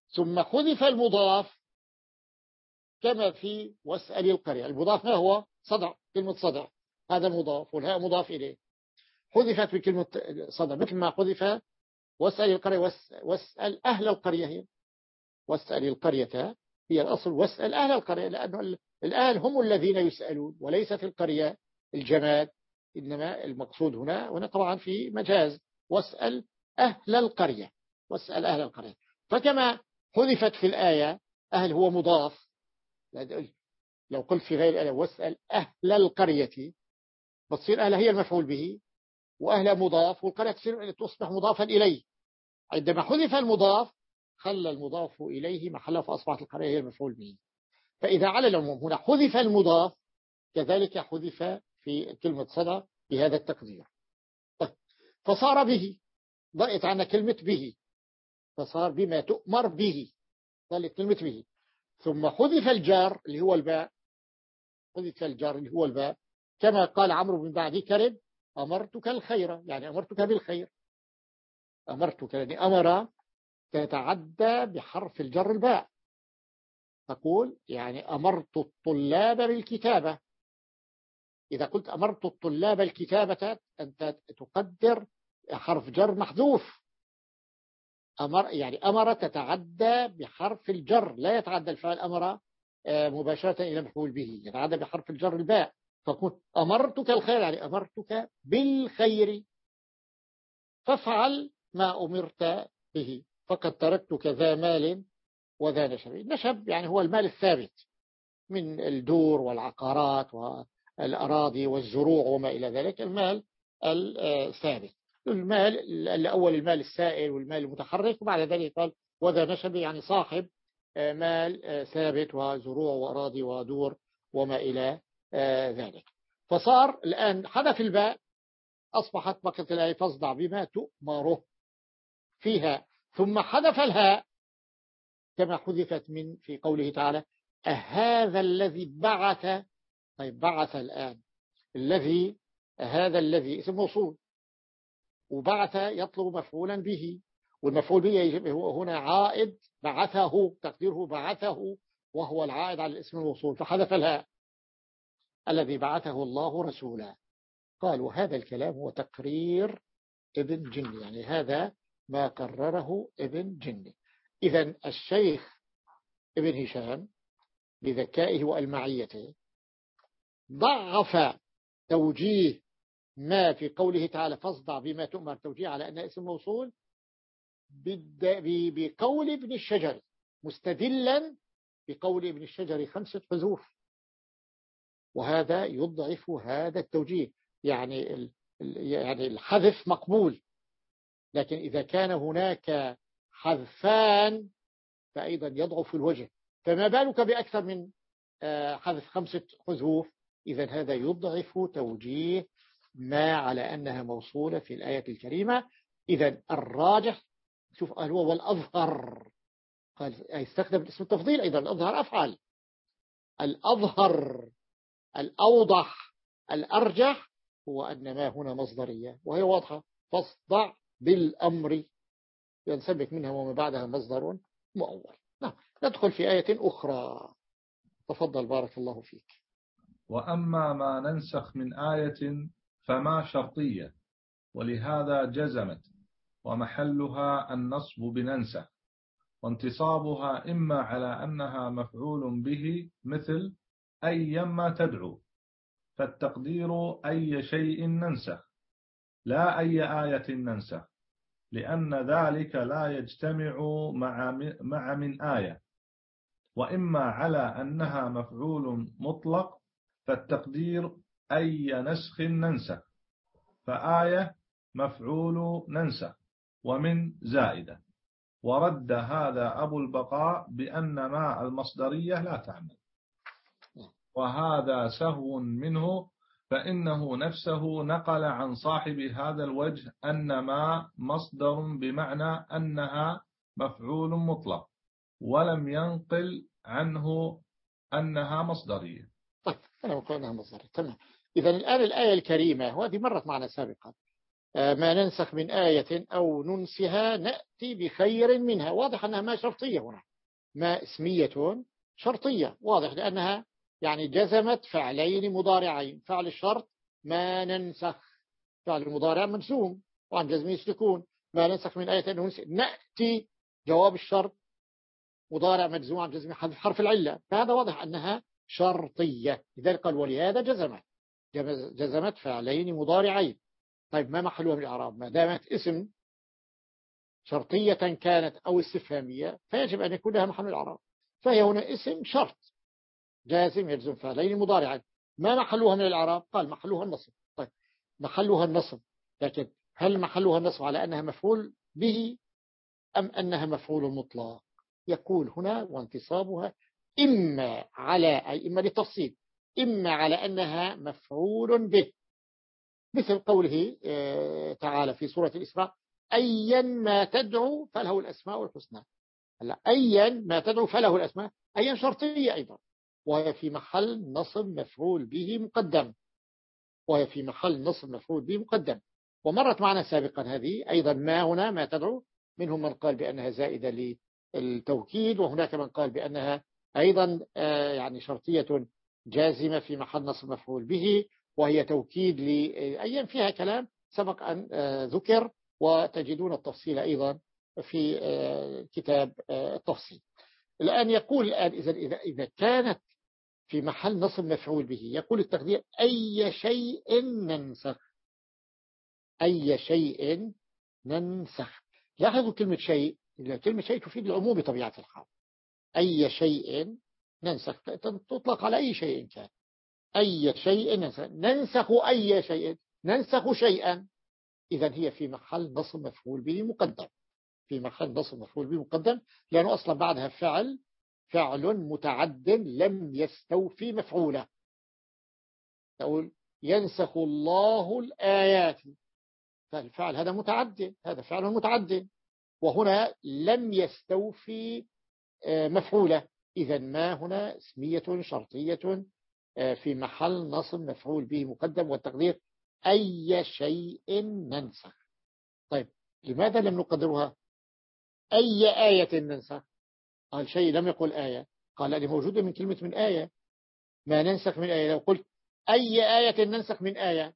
ثم حذف المضاف كما في واسأل القرية. المضاف ما هو؟ صدع، كلمة صدع، هذا المضاف والهاء مضاف إليه، حذفت بكلمة صدع، مثل ما حذف واسأل القرية. واسأل أهل القرية، هي واسأل القرية هي الأصل، واسأل أهل القرية، لأن الأهل هم الذين يسألون وليست القرية الجماد، إنما المقصود هنا هنا طبعا في مجاز، واسأل أهل القرية، واسأل أهل القرية. فكما حذفت في الآية أهل هو مضاف، لو قلت في غير الآية واسأل أهل القرية بتصير أهل هي المفعول به، وأهل مضاف، والقرية تصير تصبح مضافا إليه. عندما حذف المضاف خلى المضاف إليه محله، فأصبحت القرية هي المفعول به. فإذا على العموم هنا حذف المضاف كذلك حذف في كلمة صدى بهذا التقدير. طيب فصار به، ضاءت عنا كلمة به، فصار بما تؤمر به، ظلت كلمة به. ثم حذف الجار اللي هو الباء، حذف الجار اللي هو الباء، كما قال عمرو بن بعد كرب أمرتك الخير، يعني أمرتك بالخير، أمرتك يعني أمر تتعدى بحرف الجر الباء، تقول يعني أمرت الطلاب بالكتابة. إذا قلت أمرت الطلاب الكتابة أنت تقدر حرف جر محذوف، أمر يعني أمر تتعدى بحرف الجر، لا يتعدى الفعل أمر مباشرة إلى مفعول به، يتعدى بحرف الجر الباء، فقلت أمرتك الخير يعني أمرتك بالخير، فافعل ما أمرت به، فقد تركتك ذا مال وذا نشب. النشب يعني هو المال الثابت من الدور والعقارات والأراضي والزروع وما إلى ذلك، المال الثابت. المال الأول المال السائل والمال المتحرك، وبعد ذلك قال وذا نشب يعني صاحب مال ثابت وزروع وأراضي ودور وما إلى ذلك. فصار الآن حذف الباء، أصبحت بقية الآية فاصدع بما تؤمره فيها. ثم حذف الهاء كما حذفت من في قوله تعالى أهذا الذي بعث. طيب بعث الآن الذي، هذا الذي اسم موصول، وبعث يطلب مفعولا به، والمفعول به هو هنا عائد، بعثه تقديره بعثه، وهو العائد على الاسم الموصول، فحذف الهاء الذي بعثه الله رسولا. قال وهذا الكلام هو تقرير ابن جني، يعني هذا ما قرره ابن جني. إذن الشيخ ابن هشام بذكائه وألمعيته ضعف توجيه ما في قوله تعالى فاصدع بما تؤمر، توجيه على أنه اسم موصول، بقول ابن الشجري، مستدلا بقول ابن الشجري خمسة حذوف، وهذا يضعف هذا التوجيه. يعني يعني الحذف مقبول، لكن إذا كان هناك حذفان فأيضا يضعف الوجه، فما بالك بأكثر من حذف خمسة حذوف. إذن هذا يضعف توجيه ما على أنها موصولة في الآية الكريمة. إذن الراجح، شوف قال هو والأظهر، قال يستخدم اسم التفضيل أيضا، الأظهر أفعل، الأظهر الأوضح الأرجح هو أن ما هنا مصدرية، وهي واضحة، فاصدع بالأمر ينسبك منها وما بعدها مصدر مؤول. نعم. ندخل في آية أخرى، تفضل بارك الله فيك. وأما ما ننسخ من آية فما شرطية، ولهذا جزمت، ومحلها النصب بننسخ، وانتصابها إما على أنها مفعول به مثل أيما تدعو، فالتقدير أي شيء ننسخ لا أي آية ننسخ، لأن ذلك لا يجتمع مع مع من آية. وإما على أنها مفعول مطلق، فالتقدير أي نسخ ننسخ، فآية مفعول ننسخ ومن زائدة. ورد هذا أبو البقاء بأن ما المصدرية لا تعمل، وهذا سهو منه، فإنه نفسه نقل عن صاحب هذا الوجه أن ما مصدر بمعنى أنها مفعول مطلق، ولم ينقل عنه أنها مصدرية. طيب أنا أقول أنها مصدرية، تمام. إذن الآن الآية الكريمة وهذه مرت معنا سابقا، ما ننسخ من آية أو ننسها نأتي بخير منها. واضح أنها ما شرطية هنا، ما اسمية شرطية، واضح لأنها يعني جزمت فعلين مضارعين. فعل الشرط ما ننسخ، فعل المضارع مجزوم وعن جزمه السكون. ما ننسخ من آية أو ننسها نأتي، جواب الشرط مضارع مجزوم عن جزم حذف حرف العلة، فهذا واضح أنها شرطية. لذلك قال ولهذا جزمت جزمت فعلين مضارعين. طيب ما محلها من الإعراب؟ ما دامت اسم شرطية كانت أو استفهامية فيجب أن يكون لها محل من الإعراب، فهي هنا اسم شرط جازم يجزم فعلين مضارعين. ما محلها من الإعراب؟ قال محلها النصب. طيب محلها النصب، لكن هل محلها النصب على أنها مفعول به أم أنها مفعول مطلق؟ يقول هنا وانتصابها إما على، أي إما للتفصيل، إما على أنها مفعول به، مثل قوله تعالى في سورة الإسراء أيا ما تدعو فله الأسماء الحسنى. هلا أيا ما تدعو فله الأسماء، أيا شرطية أيضا، وهي في محل نصب مفعول به مقدم، وهي في محل نصب مفعول به مقدم. ومرت معنا سابقا هذه أيضا. ما هنا ما تدعو، منهم من قال بأنها زائدة للتوكيد، وهناك من قال بأنها أيضا يعني شرطية جازمة في محل نصب مفعول به، وهي توكيد لأيام فيها كلام سبق أن ذكر، وتجدون التفصيل أيضا في كتاب التفصيل. الآن يقول الآن إذا إذا إذا كانت في محل نصب مفعول به، يقول التقدير أي شيء ننسخ، أي شيء ننسخ. لاحظوا كلمة شيء، كلمة شيء تفيد العموم بطبيعة الحال. أي شيء ننسخ تطلق على أي شيء كان. أي شيء ننسخ، ننسخ أي شيء، ننسخ شيئا، إذا هي في محل نصب مفعول به مقدم، في محل نصب مفعول به مقدم، لأنه أصلا بعدها فعل فعل متعد لم يستوفي مفعوله. تقول ينسخ الله الآيات، فالفعل هذا متعد، هذا فعل متعد، وهنا لم يستوفي مفعوله، إذا ما هنا اسمية شرطية في محل نصب مفعول به مقدم، والتقدير أي شيء ننسخ. طيب لماذا لم نقدرها أي آية ننسخ؟ قال شيء لم يقل آية، قال لأنه موجودة من كلمة من آية. ما ننسخ من آية، لو قلت أي آية ننسخ من آية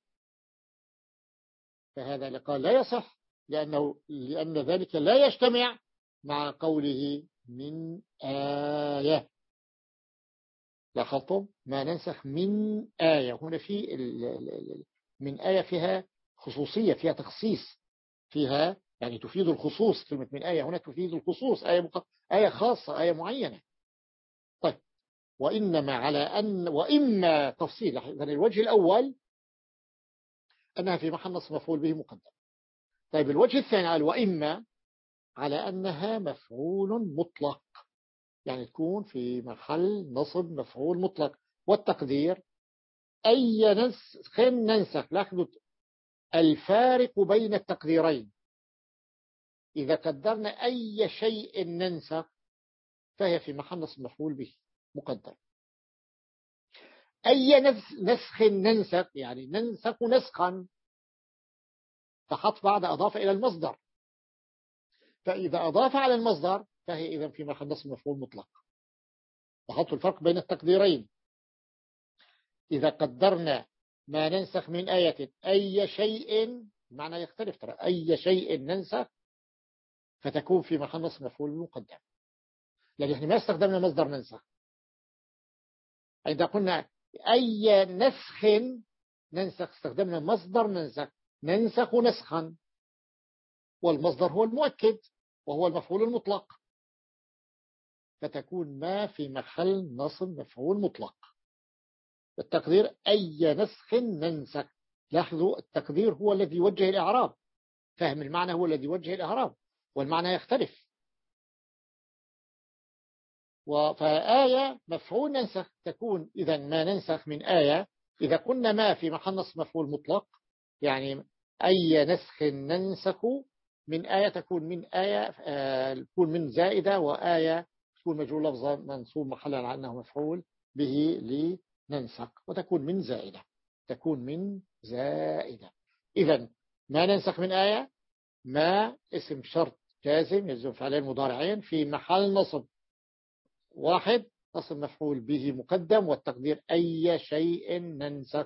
فهذا اللي قال لا يصح، لأنه لأن ذلك لا يجتمع مع قوله من آية. لاحظتم؟ ما ننسخ من آية، هنا في من آية فيها خصوصية، فيها تخصيص، فيها يعني تفيد الخصوص. كلمة من آية هنا تفيد الخصوص، آية مق... آية خاصة، آية معينة. طيب وإنما على أن وإما تفصيل. إذن الوجه الأول أنها في محل نصب مفعول به مقدم. طيب الوجه الثاني قال وإما على أنها مفعول مطلق، يعني تكون في محل نصب مفعول مطلق، والتقدير أي نسخ ننسخ. لاحظوا الفارق بين التقديرين، إذا قدرنا أي شيء ننسخ فهي في محل نصب مفعول به مقدم. أي نسخ ننسخ يعني ننسخ نسخا، فحط بعد أضاف إلى المصدر، فإذا أضاف على المصدر فهي إذا في محل نصب مفعول مطلق. فحطوا الفرق بين التقديرين. إذا قدرنا ما ننسخ من آية أي شيء، معنى يختلف ترى، أي شيء ننسخ فتكون في محل نصب مفعول مقدم، لأن احنا ما استخدمنا مصدر ننسخ. إذا قلنا أي نسخ ننسخ استخدمنا مصدر ننسخ، ننسخ نسخا، والمصدر هو المؤكد وهو المفعول المطلق، فتكون ما في محل نصب مفعول مطلق. التقدير أي نسخ ننسخ. لاحظوا التقدير هو الذي يوجه الإعراب، فهم المعنى هو الذي يوجه الإعراب، والمعنى يختلف. فآية مفعول ننسخ تكون إذا ما ننسخ من آية، إذا كنا ما في محل نصب مفعول مطلق، يعني أي نسخ ننسخ من آية تكون من آية تكون من زائدة، وآية تكون مجرور لفظا منصوب محلا على أنه مفعول به لننسخ، وتكون من زائدة، تكون من زائدة. إذا ما ننسخ من آية، ما اسم شرط جازم يجزم فعلين مضارعين في محل نصب واحد، نصب مفعول به مقدم والتقدير أي شيء ننسخ.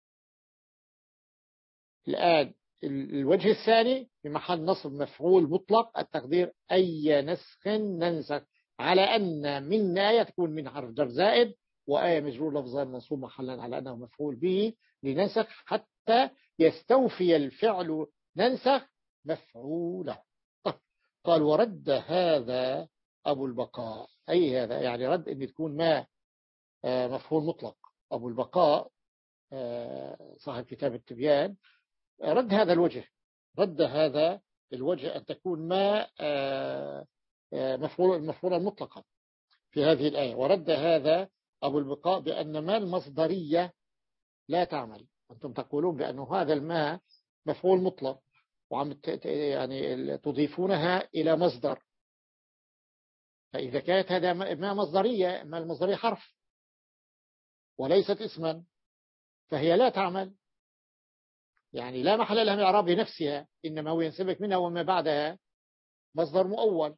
الآن الوجه الثاني في محل نصب مفعول مطلق، التقدير أي نسخ ننسخ، على أن من آية تكون من حرف جر زائد، وآية مجرور لفظا منصوب محلا على أنه مفعول به لننسخ حتى يستوفي الفعل ننسخ مفعوله. قال ورد هذا أبو البقاء، أي هذا يعني رد أن تكون ما مفعول مطلق. أبو البقاء صاحب كتاب التبيان رد هذا الوجه، رد هذا الوجه أن تكون ما مفعول مفعولا مطلقا في هذه الآية. ورد هذا أبو البقاء بأن ما المصدرية لا تعمل. أنتم تقولون بأنه هذا الماء مفعول مطلق وعم يعني تضيفونها إلى مصدر، فإذا كانت هذا ما مصدرية، ما المصدرية حرف وليست اسما، فهي لا تعمل، يعني لا محل لها من الإعراب لنفسها، إنما هو ينسبك منها وما بعدها مصدر مؤول.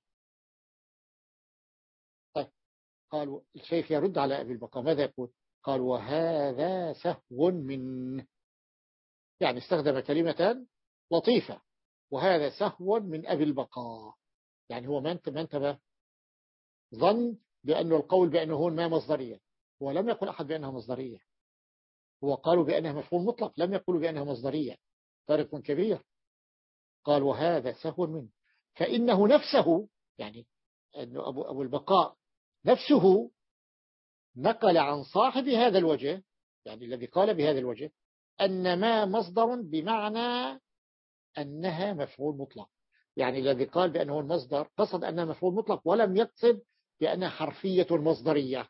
طيب قالوا الشيخ يرد على أبي البقاء ماذا يقول؟ قال وهذا سهو منه، يعني استخدم كلمة لطيفة، وهذا سهو من أبي البقاء، يعني هو ما انتبه، ظن بأنه القول بأنه هو ما مصدرية، ولم يقل أحد بأنها مصدرية، هو قالوا بأنها مفعول مطلق، لم يقولوا بأنها مصدرية، فرق كبير. قال وهذا سهو منه، فإنه نفسه، يعني أنه أبو, أبو البقاء نفسه نقل عن صاحب هذا الوجه، يعني الذي قال بهذا الوجه، أن ما مصدر بمعنى أنها مفعول مطلق، يعني الذي قال بأنه المصدر قصد أنها مفعول مطلق ولم يقصد بأنها حرفية مصدرية،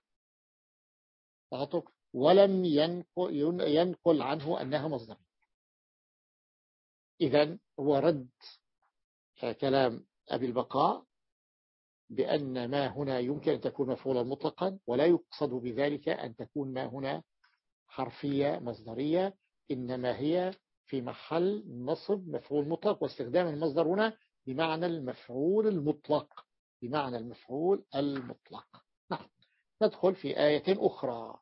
ولم ينقل, ينقل عنه أنها مصدرية. إذن هو رد كلام أبي البقاء بأن ما هنا يمكن أن تكون مفعولا مطلقا، ولا يقصد بذلك أن تكون ما هنا حرفية مصدرية، إنما هي في محل نصب مفعول مطلق، واستخدام المصدر هنا بمعنى المفعول المطلق، بمعنى المفعول المطلق. نعم. ندخل في آية أخرى.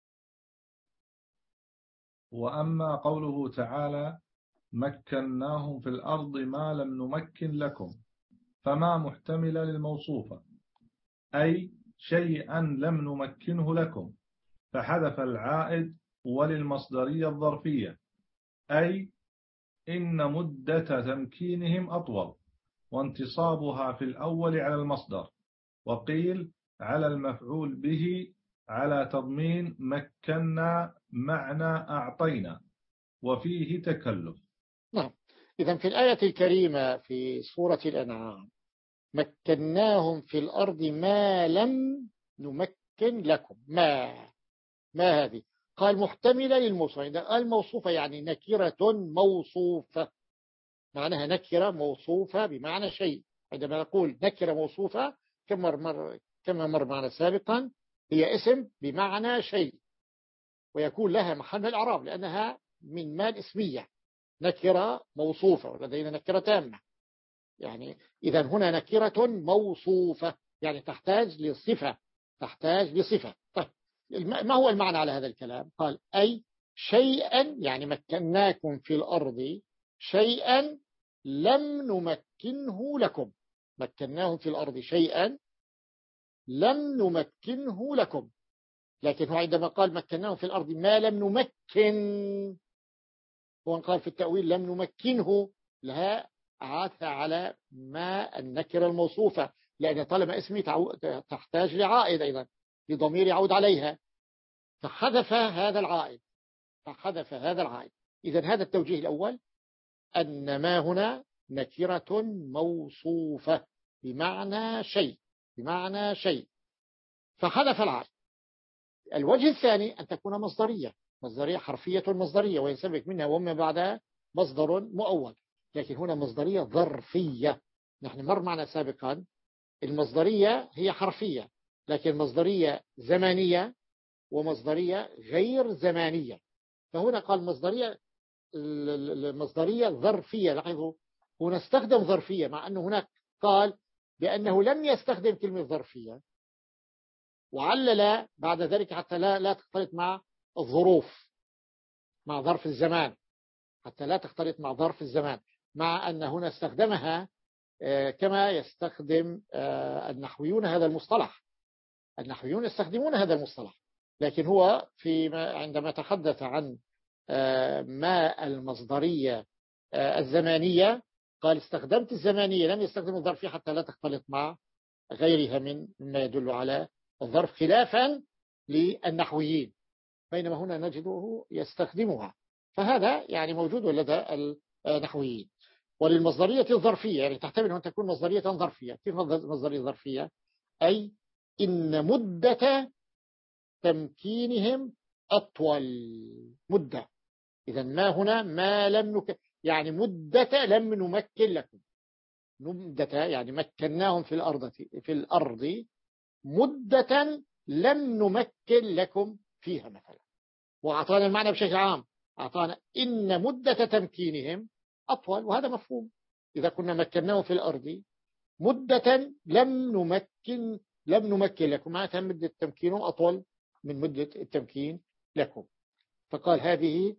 وأما قوله تعالى مكناهم في الأرض ما لم نمكن لكم، فما محتملة للموصوفة، أي شيئا لم نمكنه لكم، فحذف العائد، وللمصدرية الظرفية، أي إن مدة تمكينهم أطول، وانتصابها في الأول على المصدر، وقيل على المفعول به على تضمين مكنا معنى أعطينا، وفيه تكلف. نعم. إذن في الآية الكريمة في سورة الأنعام مكناهم في الأرض ما لم نمكن لكم، ما ما هذه؟ قال محتملة للموصوفة، إذا قال موصوفة يعني نكرة موصوفة، معناها نكرة موصوفة بمعنى شيء. عندما نقول نكرة موصوفة كما مر, كما مر معنا سابقا، هي اسم بمعنى شيء، ويكون لها محل من الإعراب لأنها من مال اسمية، نكرة موصوفة، ولدينا نكرة تامة، يعني إذا هنا نكرة موصوفة يعني تحتاج لصفة، تحتاج لصفة. طيب ما هو المعنى على هذا الكلام؟ قال أي شيئا، يعني مكناكم في الأرض شيئا لم نمكنه لكم، مكناهم في الأرض شيئا لم نمكنه لكم، لكن هو عندما قال مكناهم في الأرض ما لم نمكن، هو قال في التأويل لم نمكنه، لها عاث على ما النكرة الموصوفة، لأن طالما اسمي تحتاج لعائد أيضا، لضمير يعود عليها، فحذف هذا العائد، فحذف هذا العائد. إذن هذا التوجيه الأول، أن ما هنا نكرة موصوفة بمعنى شيء، بمعنى شيء، فحذف العائد. الوجه الثاني أن تكون مصدرية، مصدرية حرفية مصدرية، وينسبك منها وما بعدها مصدر مؤول، لكن هنا مصدرية ظرفية. نحن مر معنا سابقا المصدرية هي حرفية، لكن مصدرية زمانية ومصدرية غير زمانية، فهنا قال مصدرية المصدرية ظرفية. لاحظوا هنا استخدم ظرفية مع أنه هناك قال بأنه لم يستخدم كلمة ظرفية، وعلل بعد ذلك حتى لا لا تختلط مع الظروف، مع ظرف الزمان، حتى لا تختلط مع ظرف الزمان، مع أن هنا استخدمها كما يستخدم النحويون هذا المصطلح. النحويون يستخدمون هذا المصطلح، لكن هو في عندما تحدث عن ما المصدرية الزمانية قال استخدمت الزمانية، لم يستخدم الظرفية حتى لا تختلط مع غيرها من مما يدل على الظرف، خلافا للنحويين، بينما هنا نجده يستخدمها. فهذا يعني موجود لدى النحويين. وللمصدرية الظرفية يعني تحتمل أن تكون مصدرية ظرفية. كيف مصدرية ظرفية؟ أي إن مدة تمكينهم أطول مدة. إذا ما هنا ما لم نك... يعني مدة لم نمكن لكم، مدة يعني مكناهم في الأرض في الأرض مدة لم نمكن لكم فيها مثلا. وأعطانا المعنى بشكل عام، أعطانا إن مدة تمكينهم أطول، وهذا مفهوم. إذا كنا مكناهم في الأرض مدة لم نمكن لم نمكن لكم، معناتها مدة تمكينهم أطول من مدة التمكين لكم. فقال هذه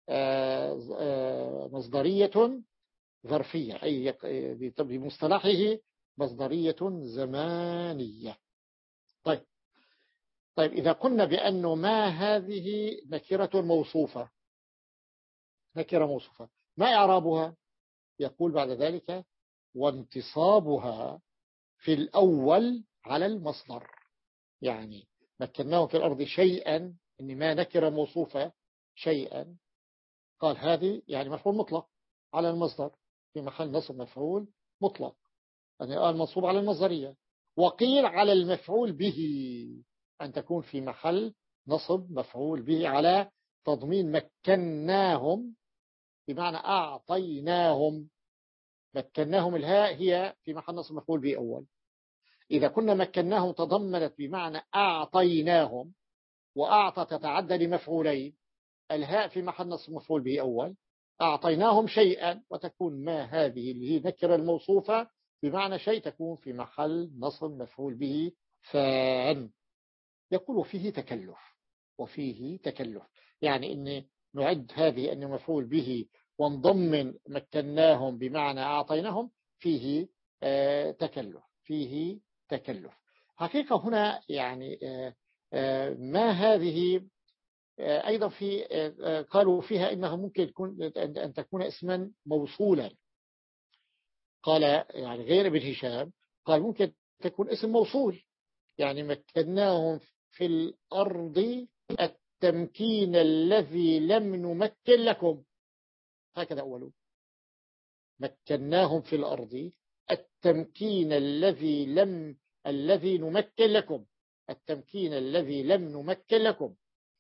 مصدرية ظرفية، أي بمصطلحه مصدرية زمانية. طيب طيب إذا قلنا بأنه ما هذه نكرة موصوفة، نكرة موصوفة، ما إعرابها؟ يقول بعد ذلك وانتصابها في الأول على المصدر. يعني مكناهم في الأرض شيئا، إن ما نكرة موصوفة شيئا، قال هذه يعني مفعول مطلق على المصدر في محل نصب مفعول مطلق، يعني قال منصوب على المصدرية. وقيل على المفعول به أن تكون في محل نصب مفعول به على تضمين مكناهم، بمعنى أعطيناهم. مكناهم الهاء هي في محل نصب مفعول به أول. إذا كنا مكناهم تضمنت بمعنى أعطيناهم، وأعطى تتعدى لمفعولين، الهاء في محل نصب مفعول به أول، أعطيناهم شيئا، وتكون ما هذه اللي هي نكرة الموصوفة بمعنى شيء، تكون في محل نصب مفعول به فان. يقول فيه تكلف، وفيه تكلف يعني إن نعد هذه أن مفعول به ونضمن مكناهم بمعنى أعطيناهم، فيه آه تكلف، فيه تكلف حقيقة هنا. يعني آه آه ما هذه آه أيضا في آه قالوا فيها إنها ممكن تكون أن تكون اسما موصولا. قال يعني غير ابن هشام قال ممكن تكون اسم موصول، يعني مكناهم في الأرض التمكين الذي لم نمكن لكم، هكذا أولو مكناهم في الأرض التمكين الذي لم الذي نمكن لكم، التمكين الذي لم نمكن لكم،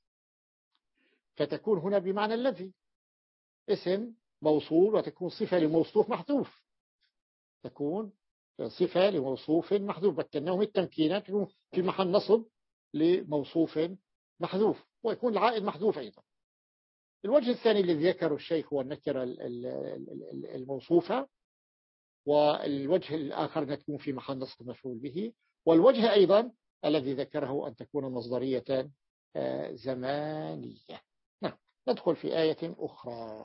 فتكون هنا بمعنى الذي اسم موصول، وتكون صفة لموصوف محذوف، تكون صفة لموصوف محذوف. مكناهم التمكين تكون في محل نصب لموصوف محذوف، ويكون العائد محذوف أيضا. الوجه الثاني الذي ذكره الشيخ هو النكرة الموصوفة، والوجه الآخر أن تكون في محل نصب مفعول به، والوجه أيضا الذي ذكره أن تكون مصدرية زمانية. نعم، ندخل في آية أخرى.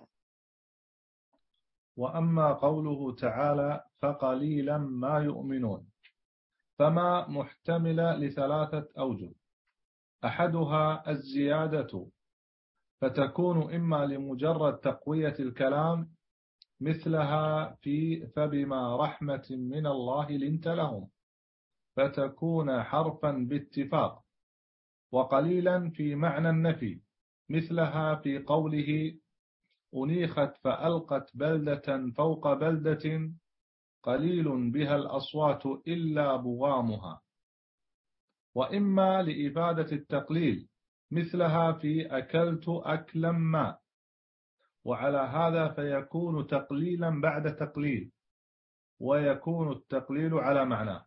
وأما قوله تعالى فقليلا ما يؤمنون، فما محتمل لثلاثة أوجه. أحدها الزيادة، فتكون إما لمجرد تقوية الكلام مثلها في فبما رحمة من الله لنت لهم، فتكون حرفا باتفاق. وقليلا في معنى النفي مثلها في قوله أنيخت فألقت بلدة فوق بلدة قليل بها الأصوات إلا بغامها. وإما لإفادة التقليل مثلها في أكلت أكلا ما، وعلى هذا فيكون تقليلا بعد تقليل، ويكون التقليل على معناه.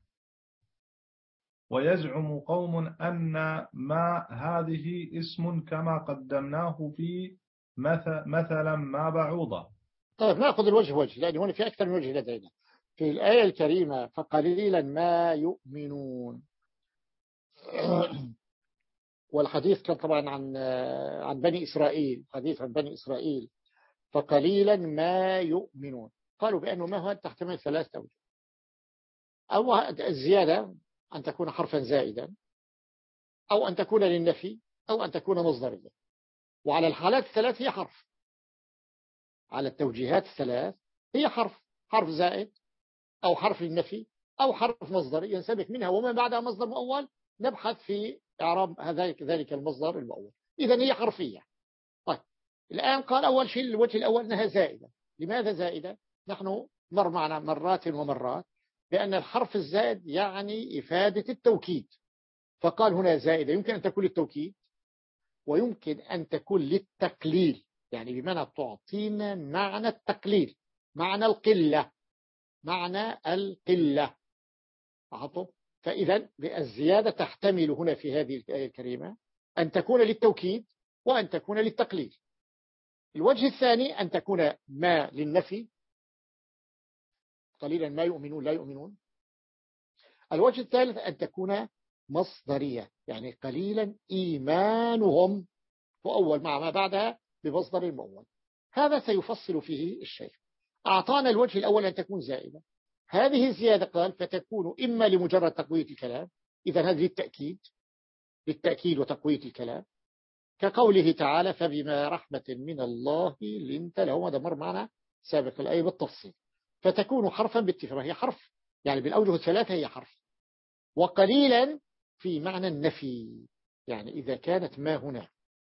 ويزعم قوم أن ما هذه اسم كما قدمناه في مثلا ما بعوضة. طيب نأخذ الوجه وجه، لأن هنا في أكثر من وجه لدينا. في الآية الكريمة فقليلا ما يؤمنون، والحديث كان طبعا عن عن بني إسرائيل، حديث عن بني إسرائيل، فقليلا ما يؤمنون. قالوا بأنه ما هو تحتمل ثلاثة أوجه. أو الزيادة أن تكون حرفا زائدا، أو أن تكون للنفي، أو أن تكون مصدرية. وعلى الحالات الثلاث هي حرف، على التوجيهات الثلاث هي حرف، حرف زائد أو حرف للنفي أو حرف مصدري ينسبك منها وما بعدها مصدر مؤول، نبحث في إعراب ذلك المصدر المؤول. إذن هي حرفية. طيب الآن قال أول شيء الوجه الأول أنها زائدة. لماذا زائدة؟ نحن مر معنا مرات ومرات بأن الحرف الزائد يعني إفادة التوكيد، فقال هنا زائدة يمكن أن تكون للتوكيد ويمكن أن تكون للتقليل، يعني بمعنى تعطينا معنى التقليل، معنى القلة، معنى القلة. أعطوا. فإذا الزيادة تحتمل هنا في هذه الآية الكريمة أن تكون للتوكيد وأن تكون للتقليل. الوجه الثاني أن تكون ما للنفي، قليلا ما يؤمنون لا يؤمنون. الوجه الثالث أن تكون مصدرية، يعني قليلا إيمانهم، وأول مع ما بعدها بمصدر المؤول. هذا سيفصل فيه الشيخ. أعطانا الوجه الأول أن تكون زائدة، هذه الزيادة قال فتكون إما لمجرد تقوية الكلام، إذا هذا للتأكيد، للتأكيد وتقوية الكلام، كقوله تعالى فبما رحمة من الله لنت لهم، هذا مر معنا سابق الآية بالتفصيل. فتكون حرفا باتفاق، هي حرف يعني بالأوجه الثلاثة هي حرف. وقليلا في معنى النفي، يعني إذا كانت ما هنا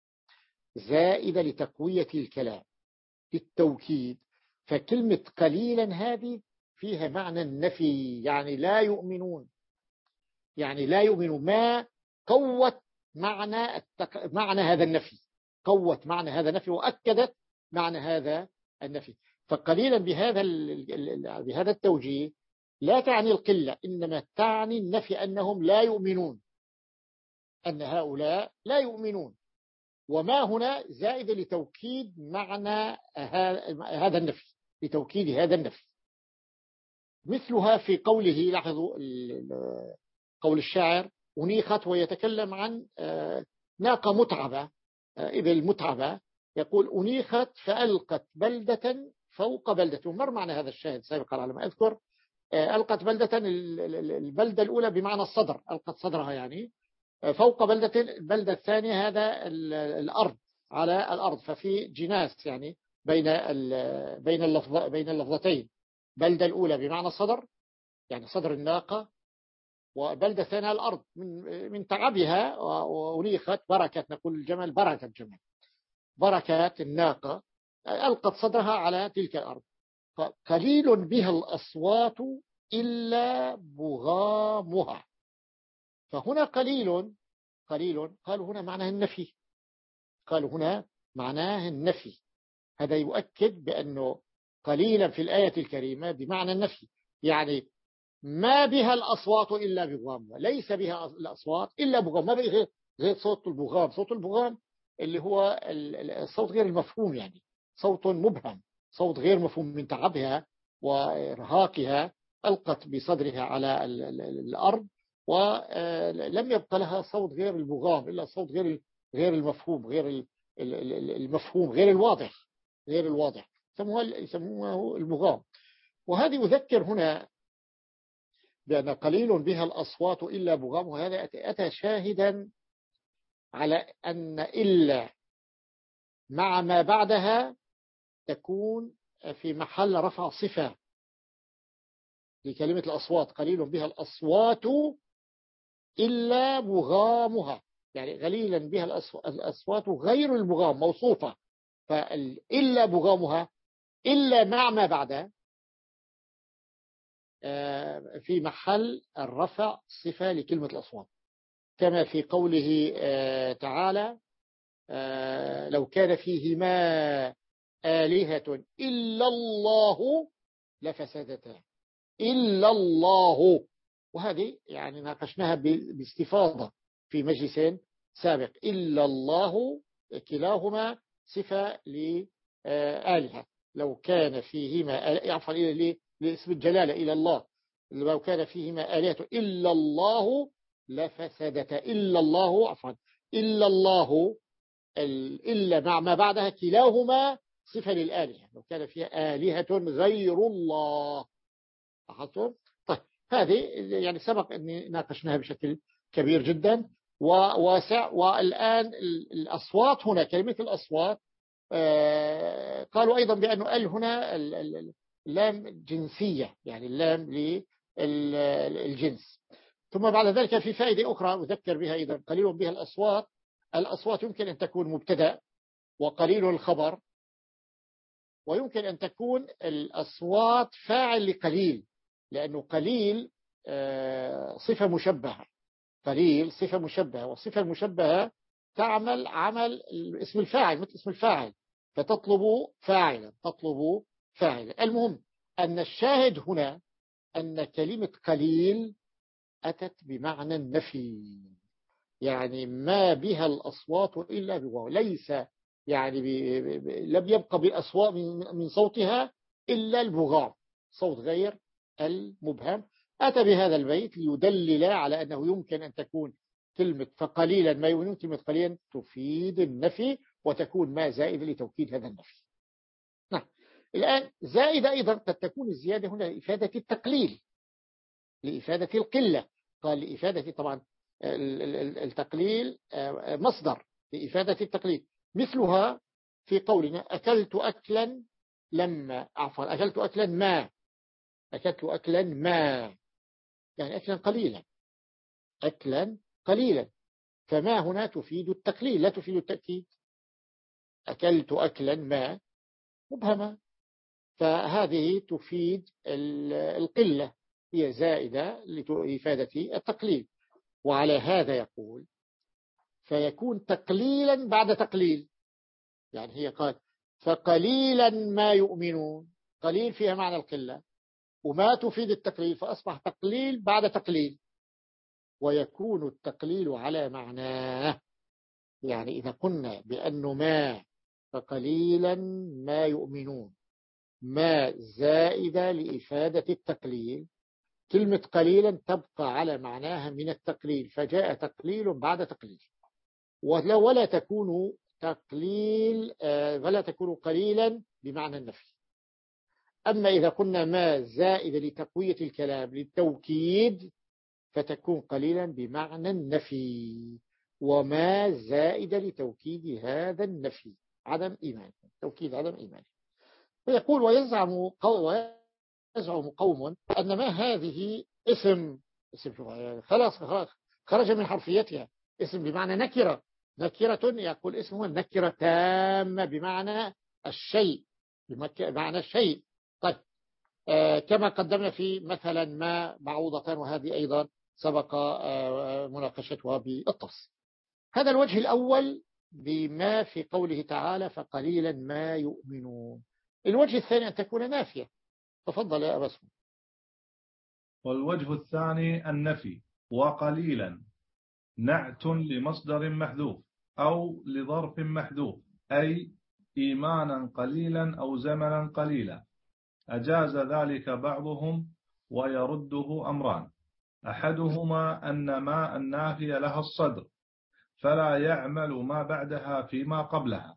زائدة لتقوية الكلام للتوكيد، فكلمة قليلا هذه فيها معنى النفي، يعني لا يؤمنون، يعني لا يؤمنون. ما قوت معنى التق... معنى هذا النفي، قوت معنى هذا النفي وأكدت معنى هذا النفي. فقليلا بهذا ال... بهذا التوجيه لا تعني القلة، إنما تعني النفي، أنهم لا يؤمنون، أن هؤلاء لا يؤمنون. وما هنا زائد لتوكيد معنى هذا النفي، لتوكيد هذا النفي. مثلها في قوله، لاحظوا قول الشاعر أنيخت، ويتكلم عن ناقة متعبة، إبل متعبة، يقول أنيخت فألقت بلدة فوق بلدة. مر معنى هذا الشاهد سابقا على ما أذكر. ألقت بلدة، البلدة الأولى بمعنى الصدر، ألقت صدرها يعني، فوق بلدة، البلدة الثانية هذا الأرض، على الأرض. ففي جناس يعني بين بين اللفظ بين اللفظتين، بلدة الأولى بمعنى الصدر يعني صدر الناقة، وبلدة الثانية الأرض من من تعبها، ونيخت بركت، نقول الجمل بركة الجمل، بركات الناقة ألقت صدرها على تلك الأرض. قليل بها الأصوات إلا بغامها. فهنا قليل قليل قالوا هنا معناه النفي، قالوا هنا معناه النفي. هذا يؤكد بأنه قليلا في الآية الكريمة بمعنى النفي، يعني ما بها الأصوات إلا بغامها، ليس بها الأصوات إلا بغام، ما بها غير صوت البغام. صوت البغام اللي هو الصوت غير المفهوم، يعني صوت مبهم، صوت غير مفهوم من تعبها وإرهاقها، ألقت بصدرها على الأرض ولم يبقى لها صوت غير البغام، إلا صوت غير غير المفهوم، غير المفهوم، غير الواضح، غير الواضح، يسموه البغام. وهذه يذكر هنا بأن قليل بها الأصوات إلا بغام، وهذا أتى شاهدا على أن إلا مع ما بعدها تكون في محل رفع صفة لكلمة الأصوات. قليل بها الأصوات إلا بغامها، يعني قليلا بها الأصوات غير البغام موصوفة، فإلا بغامها إلا مع ما بعدها في محل الرفع صفة لكلمة الأصوات، كما في قوله تعالى لو كان فيهما آلهة إلا الله لفسدتا، إلا الله. وهذه يعني ناقشناها باستفاضة في مجلسين سابق. إلا الله كلاهما صفة لآلهة. لو كان فيهما عفوا لاسم الجلالة إلى الله، لو كان فيهما آلهة إلا الله لفسدتا. إلا الله عفوا إلا الله إلا مع ما بعدها كلاهما صفة للآلهة، لو كان فيها آلهة غير الله. لاحظتم؟ طيب هذه يعني سبق أني ناقشناها بشكل كبير جدا وواسع. والآن الأصوات هنا، كلمة الأصوات آه قالوا أيضا بأنه ال هنا اللام جنسية، يعني اللام للجنس. ثم بعد ذلك في فائدة أخرى أذكر بها أيضا قليل بها الأصوات. الأصوات يمكن أن تكون مبتدأ وقليل الخبر، ويمكن أن تكون الأصوات فاعل لقليل، لأنه قليل صفة مشبهة. قليل صفة مشبهة، والصفة المشبهة تعمل عمل اسم الفاعل مثل اسم الفاعل، فتطلب فاعلا تطلب فاعلا. المهم أن الشاهد هنا أن كلمة قليل أتت بمعنى النفي، يعني ما بها الأصوات إلا بواو، ليس يعني بي بي لم يبقى بالأصوات من, من صوتها إلا البغام، صوت غير المبهم. أتى بهذا البيت ليدلل على أنه يمكن أن تكون كلمة فقليلا ما يؤمنون، كلمة قليلا تفيد النفي وتكون ما زائدة لتوكيد هذا النفي. نعم. الآن زائدة أيضا قد تكون الزيادة هنا لإفادة التقليل، لإفادة القلة. قال لإفادة طبعا التقليل مصدر لإفادة التقليل، مثلها في قولنا أكلت أكلا لما عفوا أكلت أكلا ما أكلت أكلا ما يعني أكلا قليلا، أكلا قليلا. فما هنا تفيد التقليل لا تفيد التأكيد. أكلت أكلا ما مبهمة، فهذه تفيد القلة، هي زائدة لإفادة التقليل. وعلى هذا يقول فيكون تقليلا بعد تقليل، يعني هي قال فقليلا ما يؤمنون، قليل فيها معنى القلة وما تفيد التقليل، فأصبح تقليل بعد تقليل. ويكون التقليل على معناه، يعني إذا قلنا بأنه ما فقليلا ما يؤمنون، ما زائدة لإفادة التقليل، كلمة قليلا تبقى على معناها من التقليل، فجاء تقليل بعد تقليل. ولا, ولا تكون تقليل ولا تكون قليلا بمعنى النفي. أما إذا قلنا ما زائدة لتقوية الكلام للتوكيد فتكون قليلا بمعنى النفي، وما زائدة لتوكيد هذا النفي عدم إيمان، توكيد عدم إيمان. ويقول ويزعم قوم يزعم قوم أن ما هذه اسم اسم خلاص خرج من حرفيتها، اسم بمعنى نكرة، نكرة يقول اسمه نكرة تامة بمعنى الشيء، بمعنى الشيء. طيب آه كما قدمنا في مثلا ما بعوضة، وهذه أيضا سبق آه مناقشتها بالتفصيل. هذا الوجه الأول بما في قوله تعالى فقليلا ما يؤمنون. الوجه الثاني أن تكون نافية. تفضل يا أبا اسم. والوجه الثاني النفي، وقليلا نعت لمصدر محذوف أو لظرف محذوف، أي إيمانا قليلا أو زمنا قليلا. أجاز ذلك بعضهم ويرده أمران، أحدهما أن ما النافية لها الصدر فلا يعمل ما بعدها فيما قبلها،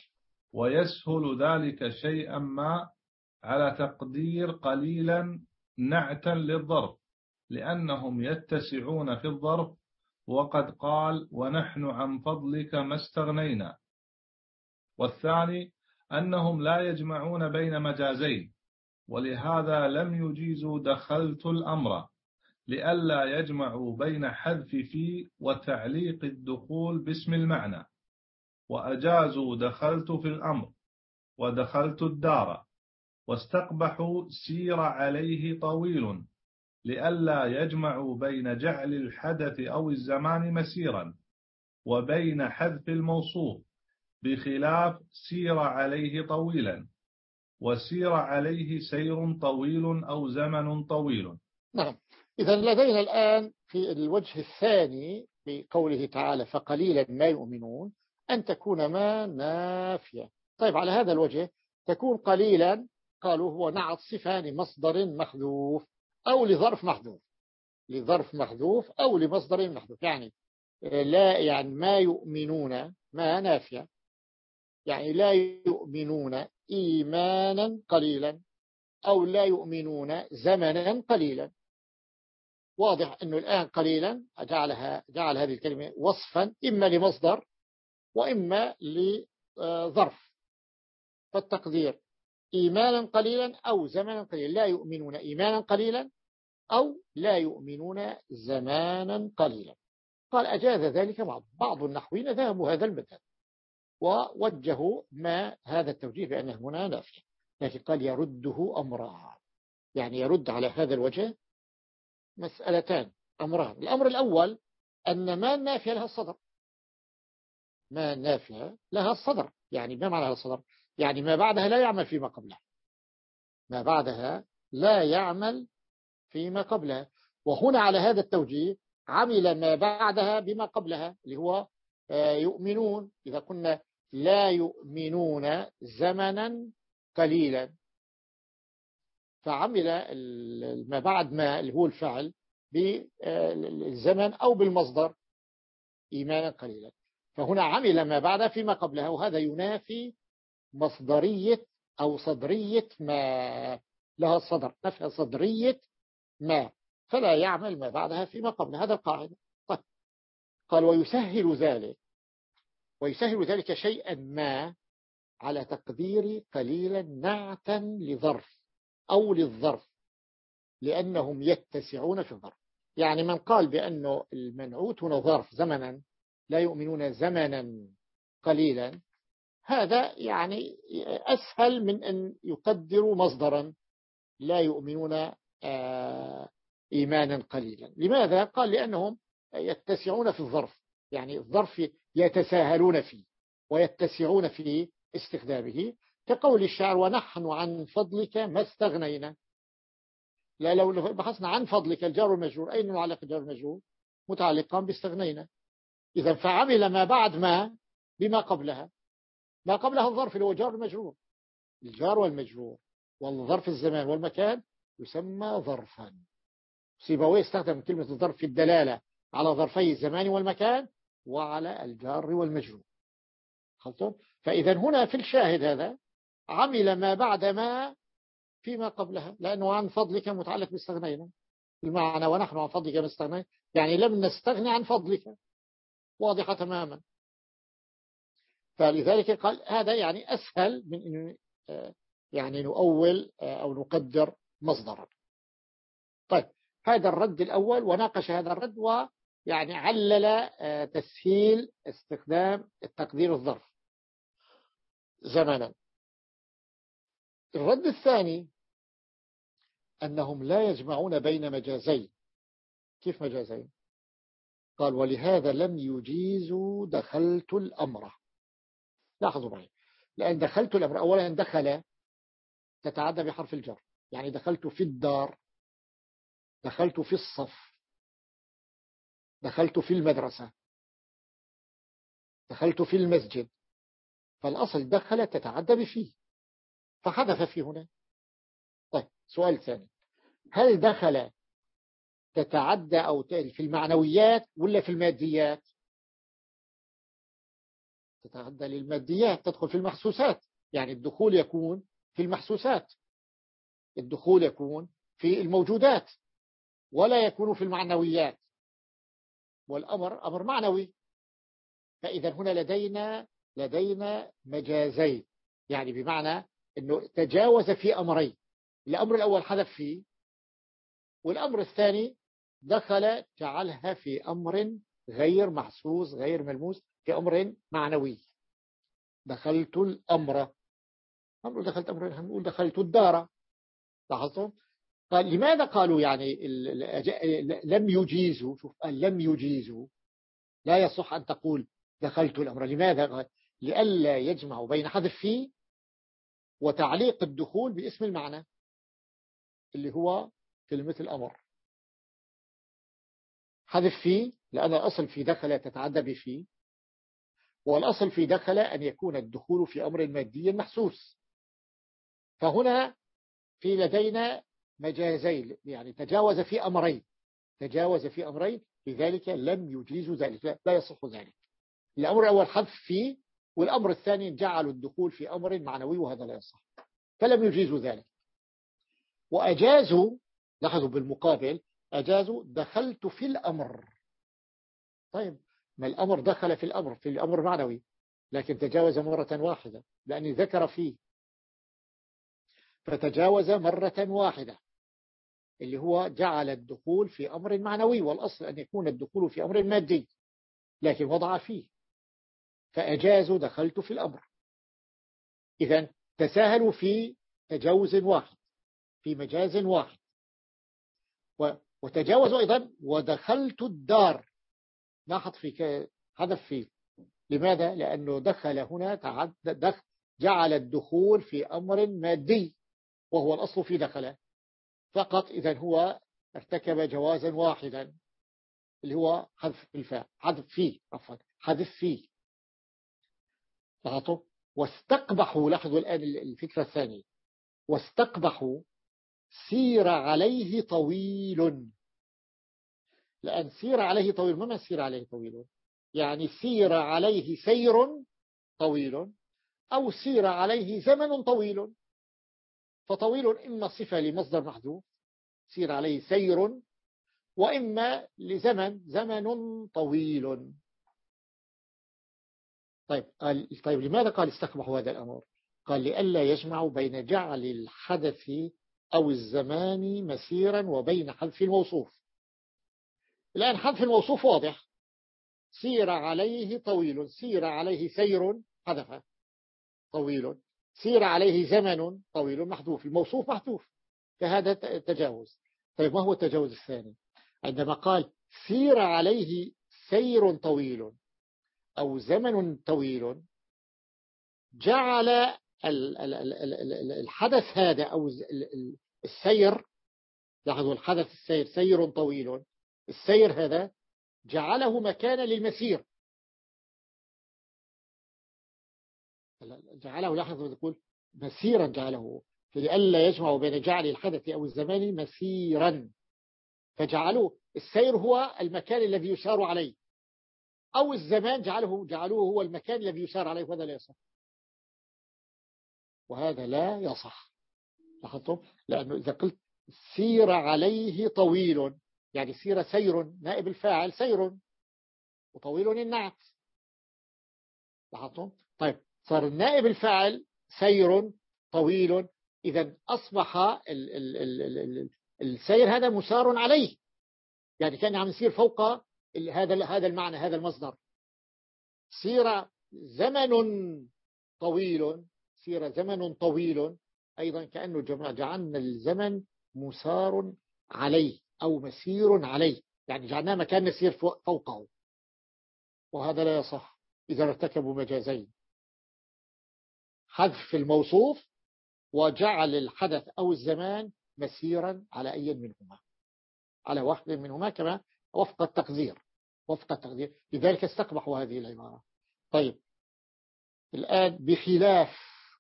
ويسهل ذلك شيئا ما على تقدير قليلا نعتا للظرف، لأنهم يتسعون في الظرف، وقد قال ونحن عن فضلك ما استغنينا. والثاني أنهم لا يجمعون بين مجازين، ولهذا لم يجيزوا دخلت الأمر لئلا يجمعوا بين حذف في وتعليق الدخول باسم المعنى، وأجازوا دخلت في الأمر ودخلت الدار، واستقبحوا سير عليه طويل لئلا يجمعوا بين جعل الحدث أو الزمان مسيرا وبين حذف الموصوف، بخلاف سير عليه طويلا وسير عليه سير طويل أو زمن طويل. نعم. إذا لدينا الآن في الوجه الثاني في قوله تعالى فقليلا ما يؤمنون، أن تكون ما نافية. طيب على هذا الوجه تكون قليلا، قالوا هو نعت صفة لمصدر محذوف أو لظرف محذوف، لظرف محذوف أو لمصدر محذوف. يعني لا، يعني ما يؤمنون، ما نافية، يعني لا يؤمنون إيمانا قليلا أو لا يؤمنون زمنا قليلا. واضح أنه الآن قليلا جعلها جعل هذه الكلمة وصفا إما لمصدر وإما لظرف، فالتقدير إيمانا قليلا أو زمنا قليلا، لا يؤمنون إيمانا قليلا أو لا يؤمنون زمانا قليلا. قال أجاز ذلك بعض بعض النحويين ذهبوا هذا المذهب ووجهوا ما هذا التوجيه بأنه هنا نافية، لكن قال يرده أمران، يعني يرد على هذا الوجه مسألتان، أمران. الأمر الأول أن ما النافية لها الصدر، ما النافية لها الصدر، يعني ما معنى لها الصدر؟ يعني ما بعدها لا يعمل فيما قبلها، ما بعدها لا يعمل فيما قبلها. وهنا على هذا التوجيه عمل ما بعدها بما قبلها اللي هو يؤمنون. إذا كنا لا يؤمنون زمنا قليلا، فعمل ما بعد ما اللي هو الفعل بالزمن أو بالمصدر إيمانا قليلا، فهنا عمل ما بعدها فيما قبلها، وهذا ينافي مصدرية أو صدرية ما لها الصدر، نفي صدرية ما، فلا يعمل ما بعدها فيما قبلها. هذا القاعدة. طيب قال ويسهل ذلك، ويسهل ذلك شيئا ما على تقدير قليلا نعتا لظرف أو للظرف لأنهم يتسعون في الظرف. يعني من قال بأنه المنعوت هنا ظرف زمنا، لا يؤمنون زمنا قليلا، هذا يعني أسهل من أن يقدروا مصدرا لا يؤمنون إيمانا قليلا. لماذا؟ قال لأنهم يتسعون في الظرف، يعني الظرف يتساهلون فيه ويتسعون في استخدامه، كقول الشاعر ونحن عن فضلك ما استغنينا. لا، لو بحثنا عن فضلك الجار والمجرور، أين معلق الجار والمجرور؟ متعلقان باستغنينا. إذا فعمل ما بعد ما بما قبلها، ما قبلها الظرف اللي هو جار والمجرور، الجار والمجرور والظرف الزمان والمكان يسمى ظرفا. سيبويه استخدم كلمة الظرف في الدلالة على ظرفي الزمان والمكان وعلى الجار والمجرور. خلطون. فإذا هنا في الشاهد هذا عمل ما بعد ما فيما قبلها، لأنه عن فضلك متعلق باستغنينا، بمعنى ونحن عن فضلك ما استغنينا، يعني لم نستغني عن فضلك، واضحة تماما. فلذلك قال هذا يعني أسهل من أن يعني نؤول أو نقدر مصدرا. طيب هذا الرد الأول، وناقش هذا الرد ويعني علل تسهيل استخدام التقدير الظرف زمنا. الرد الثاني أنهم لا يجمعون بين مجازين. كيف مجازين؟ قال ولهذا لم يجيزوا دخلت الأمر. لاحظوا معي، لأن دخلت الأمر أولا دخل تتعدى بحرف الجر، يعني دخلت في الدار، دخلت في الصف، دخلت في المدرسة، دخلت في المسجد، فالأصل دخل تتعدى بفيه، فحدث في هنا. طيب سؤال ثاني، هل دخل تتعدى أو في المعنويات ولا في الماديات؟ تتعدى للماديات، تدخل في المحسوسات، يعني الدخول يكون في المحسوسات، الدخول يكون في الموجودات ولا يكون في المعنويات، والأمر أمر معنوي. فإذا هنا لدينا لدينا مجازين، يعني بمعنى أنه تجاوز في أمرين، الأمر الأول حذف فيه، والأمر الثاني دخل جعلها في أمر غير محسوس غير ملموس، في أمر معنوي. دخلت الأمر، أمر دخلت أمر، هنقول دخلت الدار. لاحظتم؟ قال لماذا قالوا يعني لم يجيزوا؟ شوف قال لم يجيزوا، لا يصح أن تقول دخلت الأمر. لماذا؟ لئلا يجمع بين حذف فيه وتعليق الدخول باسم المعنى اللي هو كلمة الأمر. حذف فيه لأن الأصل في دخل تتعدى بفيه، والأصل في دخل أن يكون الدخول في أمر مادي محسوس. فهنا في لدينا مجازين، يعني تجاوز في أمرين تجاوز في أمرين لذلك لم يجيز ذلك، لا, لا يصح ذلك. الأمر الأول حذف فيه، والأمر الثاني جعلوا الدخول في أمر معنوي، وهذا لا يصح، فلم يجيزوا ذلك. وأجازوا، لاحظوا بالمقابل، أجازوا دخلت في الأمر. طيب ما الأمر دخل في الأمر في الأمر معنوي، لكن تجاوز مرة واحدة لأني ذكر فيه، فتجاوز مرة واحدة اللي هو جعل الدخول في أمر معنوي، والأصل أن يكون الدخول في أمر مادي، لكن وضع فيه، فأجازوا دخلت في الأمر. إذن تساهلوا في تجاوز واحد، في مجاز واحد. وتجاوزوا أيضا ودخلت الدار، لاحظ في حذف فيه. لماذا؟ لأنه دخل هنا تعد جعل الدخول في أمر مادي، وهو الأصل في دخل فقط. إذن هو ارتكب جوازا واحدا اللي هو حذف الفاء، حذف فيه عفوا حذف فيه. لاحظوا واستقبحوا، لاحظوا الآن الفكرة الثانية، واستقبحوا سير عليه طويل. لأن سير عليه طويل، ما معنى سير عليه طويل؟ يعني سير عليه سير طويل أو سير عليه زمن طويل. فطويل إما صفة لمصدر محذوف سير عليه سير، وإما لزمن زمن طويل. طيب قال طيب لماذا قال استقبحوا هذا الأمر؟ قال لئلا يجمعوا بين جعل الحدث أو الزمان مسيرا وبين حذف الموصوف. الآن حذف الموصوف واضح، سير عليه طويل، سير عليه سير حذف طويل، سير عليه زمن طويل محذوف، الموصوف محذوف، فهذا تجاوز. طيب ما هو التجاوز الثاني؟ عندما قال سير عليه سير طويل أو زمن طويل، جعل الحدث هذا أو السير، لاحظوا الحدث السير سير طويل، السير هذا جعله مكانا للمسير، جعله، لاحظوا يقول مسيرا جعله، فلئلا يجمع بين جعل الحدث أو الزمان مسيرا، فجعلوه السير هو المكان الذي يسار عليه، أو الزمان جعله جعلوه هو المكان الذي يسار عليه، وهذا لا يصح، وهذا لا يصح. لاحظتم؟ لأنه إذا قلت سير عليه طويل، يعني سير سير نائب الفاعل سير، وطويل النعت. لاحظتم؟ طيب صار النائب الفاعل سير طويل، إذا أصبح ال ال ال ال ال السير هذا مسار عليه، يعني كان عم يصير فوق هذا هذا المعنى، هذا المصدر. سير زمن طويل، سير زمن طويل أيضا كأنه جعلنا الزمن مسار عليه أو مسير عليه، يعني جعلناه مكان نسير فوقه، وهذا لا يصح إذا ارتكبوا مجازين، حذف الموصوف وجعل الحدث أو الزمان مسيرا على أي منهما، على واحد منهما كما وفق التقدير وفق التقدير لذلك استقبحوا هذه العبارة. طيب الآن بخلاف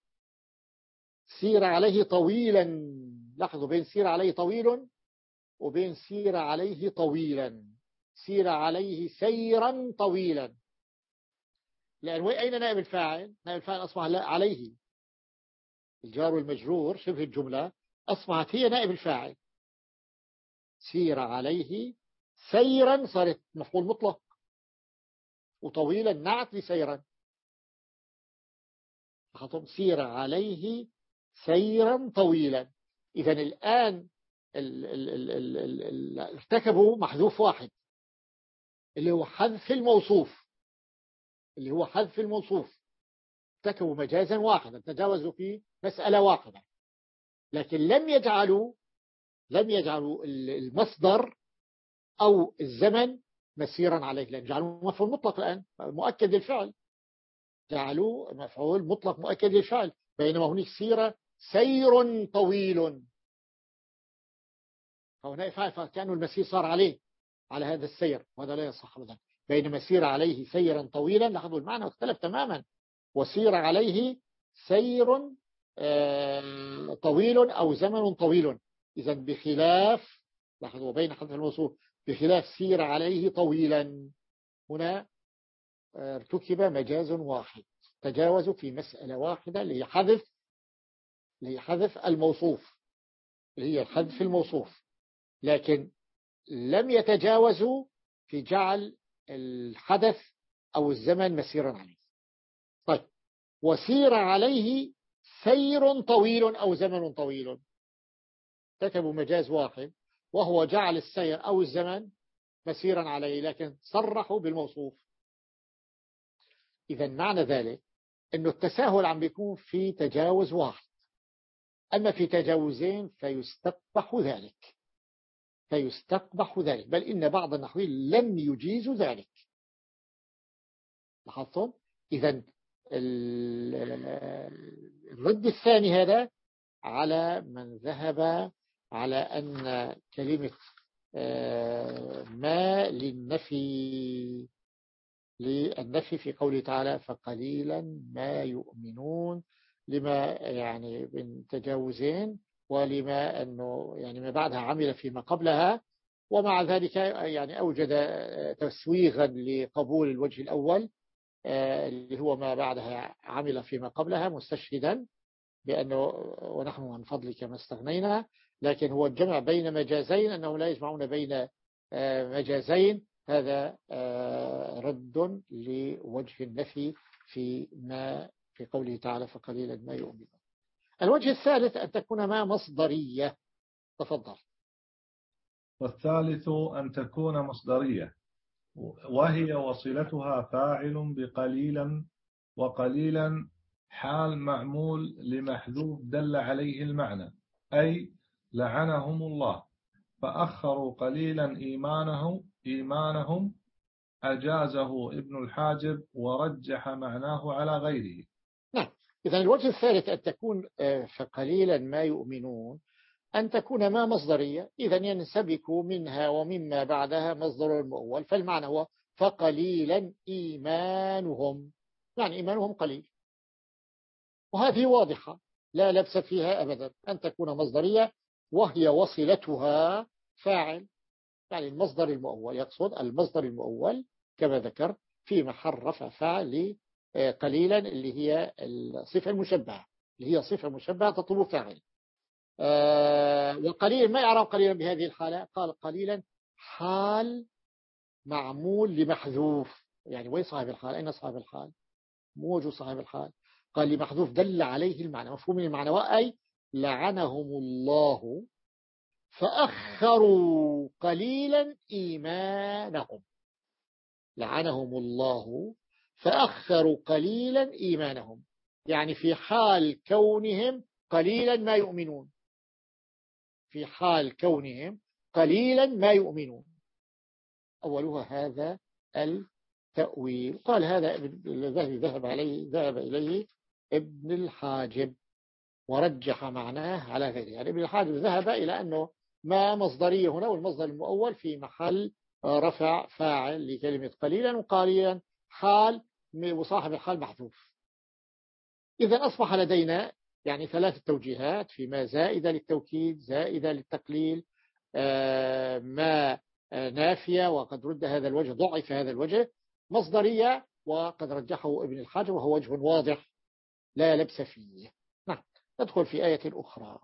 سير عليه طويلا، لاحظوا بين سير عليه طويل وبين سير عليه طويلا، سير عليه سيرا طويلا، لأن أين نائب الفاعل؟ نائب الفاعل أصبح عليه، الجار والمجرور شبه الجملة أصبحت هي نائب الفاعل، سير عليه سيرا صارت مفعول مطلق، وطويلا نعت لسيرا. سير عليه سيرا طويلا، إذا الآن ال ال ال ال ال ال ارتكبوا محذوف واحد اللي هو حذف الموصوف، اللي هو حذف الموصوف، ارتكبوا مجازا واحدا، تجاوزوا في مسألة واحدة، لكن لم يجعلوا لم يجعلوا المصدر أو الزمن مسيرا عليه، لأن جعلوا مفعول مطلق الآن مؤكد للفعل، جعلوا مفعول مطلق مؤكد للفعل، بينما هناك سيرة سير طويل، فهنا فكأنه المسير صار عليه على هذا السير، وهذا لا يصح أبدا. بينما سير عليه سيرا طويلا، لاحظوا المعنى اختلف تماما، وسير عليه سير طويل أو زمن طويل، إذا بخلاف، لاحظوا بين حذف الموصوف، بخلاف سير عليه طويلا، هنا ارتكب مجاز واحد، تجاوزوا في مسألة واحدة لحذف لحذف الموصوف، هي حذف الموصوف، لكن لم يتجاوزوا في جعل الحدث أو الزمن مسيرا عليه. طيب، وسير عليه سير طويل أو زمن طويل، كتبوا مجاز واحد وهو جعل السير أو الزمن مسيرا عليه، لكن صرحوا بالموصوف. إذا معنى ذلك أنه التساهل عم بيكون في تجاوز واحد، أما في تجاوزين فيستقبح ذلك فيستقبح ذلك بل إن بعض النحويين لم يجيزوا ذلك. لاحظتم؟ إذا الرد الثاني هذا على من ذهب على أن كلمة ما للنفي للنفي في قوله تعالى فقليلا ما يؤمنون، لما يعني من تجاوزين، ولما أنه يعني ما بعدها عمل فيما قبلها، ومع ذلك يعني أوجد تسويغا لقبول الوجه الأول اللي هو ما بعدها عمل فيما قبلها، مستشهدا بأنه ونحن عن فضلك ما استغنينا، لكن هو الجمع بين مجازين، أنهم لا يجمعون بين مجازين، هذا رد لوجه النفي في ما في قوله تعالى فقليلا ما يؤمنون. الوجه الثالث أن تكون ما مصدرية. تفضل. والثالث أن تكون مصدرية، وهي وصلتها فاعل بقليلا، وقليلا حال معمول لمحذوف دل عليه المعنى، أي لعنهم الله فأخروا قليلا إيمانهم إيمانهم أجازه ابن الحاجب ورجح معناه على غيره. نعم، إذن الوجه الثالث أن تكون فقليلا ما يؤمنون، أن تكون ما مصدرية، إذن ينسبك منها ومما بعدها مصدر المؤول، فالمعنى هو فقليلا إيمانهم، يعني إيمانهم قليل، وهذه واضحة لا لبس فيها أبدا، أن تكون مصدرية وهي وصلتها فاعل، يعني المصدر المؤول، يقصد المصدر المؤول كما ذكر في محل رفع فاعل قليلا اللي هي الصفة المشبهة، اللي هي صفة مشبهة تطلب فاعل. أه وقليلا ما يعرف قليلا بهذه الحالة، قال قليلا حال معمول لمحذوف، يعني وين صاحب الحال؟ أين صاحب الحال؟ موجود صاحب الحال، قال لمحذوف دل عليه المعنى، مفهوم من المعنى، وأي لعنهم الله فأخروا قليلا إيمانهم، لعنهم الله فأخروا قليلا إيمانهم، يعني في حال كونهم قليلا ما يؤمنون، في حال كونهم قليلا ما يؤمنون. أولها هذا التأويل، قال هذا الذي ذهب عليه ذهب إليه ابن الحاجب ورجح معناه على غيره، يعني ابن الحاجب ذهب إلى أنه ما مصدرية هنا، والمصدر المؤول في محل رفع فاعل لكلمة قليلا، وقليلا حال وصاحب الحال محذوف. إذا أصبح لدينا يعني ثلاث توجيهات، في ما زائدة للتوكيد، زائدة للتقليل، ما نافية وقد رد هذا الوجه، ضعف هذا الوجه، مصدرية وقد رجحه ابن الحاجب وهو وجه واضح لا لبس فيه. نعم، ندخل في آية أخرى.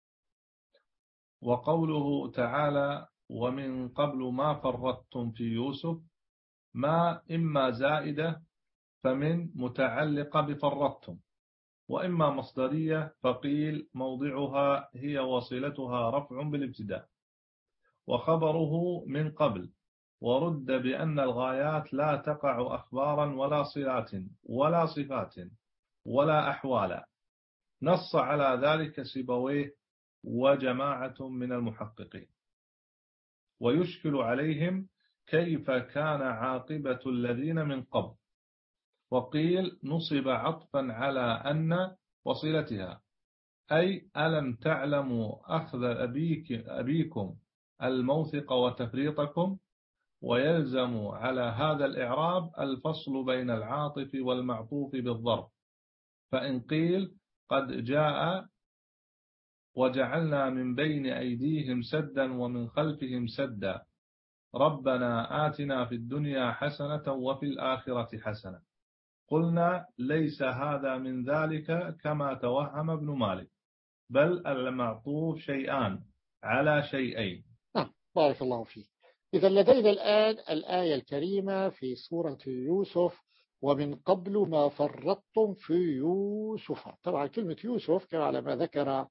وقوله تعالى ومن قبل ما فرطتم في يوسف، ما إما زائدة فمن متعلقة بفرطتم، وإما مصدرية فقيل موضعها هي وصلتها رفع بالابتداء، وخبره من قبل، ورد بأن الغايات لا تقع أخبارا ولا صلات ولا صفات ولا أحوالا، نص على ذلك سيبويه وجماعة من المحققين، ويشكل عليهم كيف كان عاقبة الذين من قبل، وقيل نصب عطفا على أن وصلتها، أي ألم تعلموا أخذ أبيك أبيكم الموثق وتفريطكم، ويلزم على هذا الإعراب الفصل بين العاطف والمعطوف بالظرف. فإن قيل قد جاء وجعلنا من بين أيديهم سدا ومن خلفهم سدا ربنا آتنا في الدنيا حسنة وفي الآخرة حسنة، قلنا ليس هذا من ذلك كما توهم ابن مالك، بل المعطوف شيئان على شيئين. نعم بارك الله فيك. إذا لدينا الآن الآية الكريمة في سورة يوسف: ومن قبل ما فرطتم في يوسف. طبعا كلمة يوسف كما على ما ذكر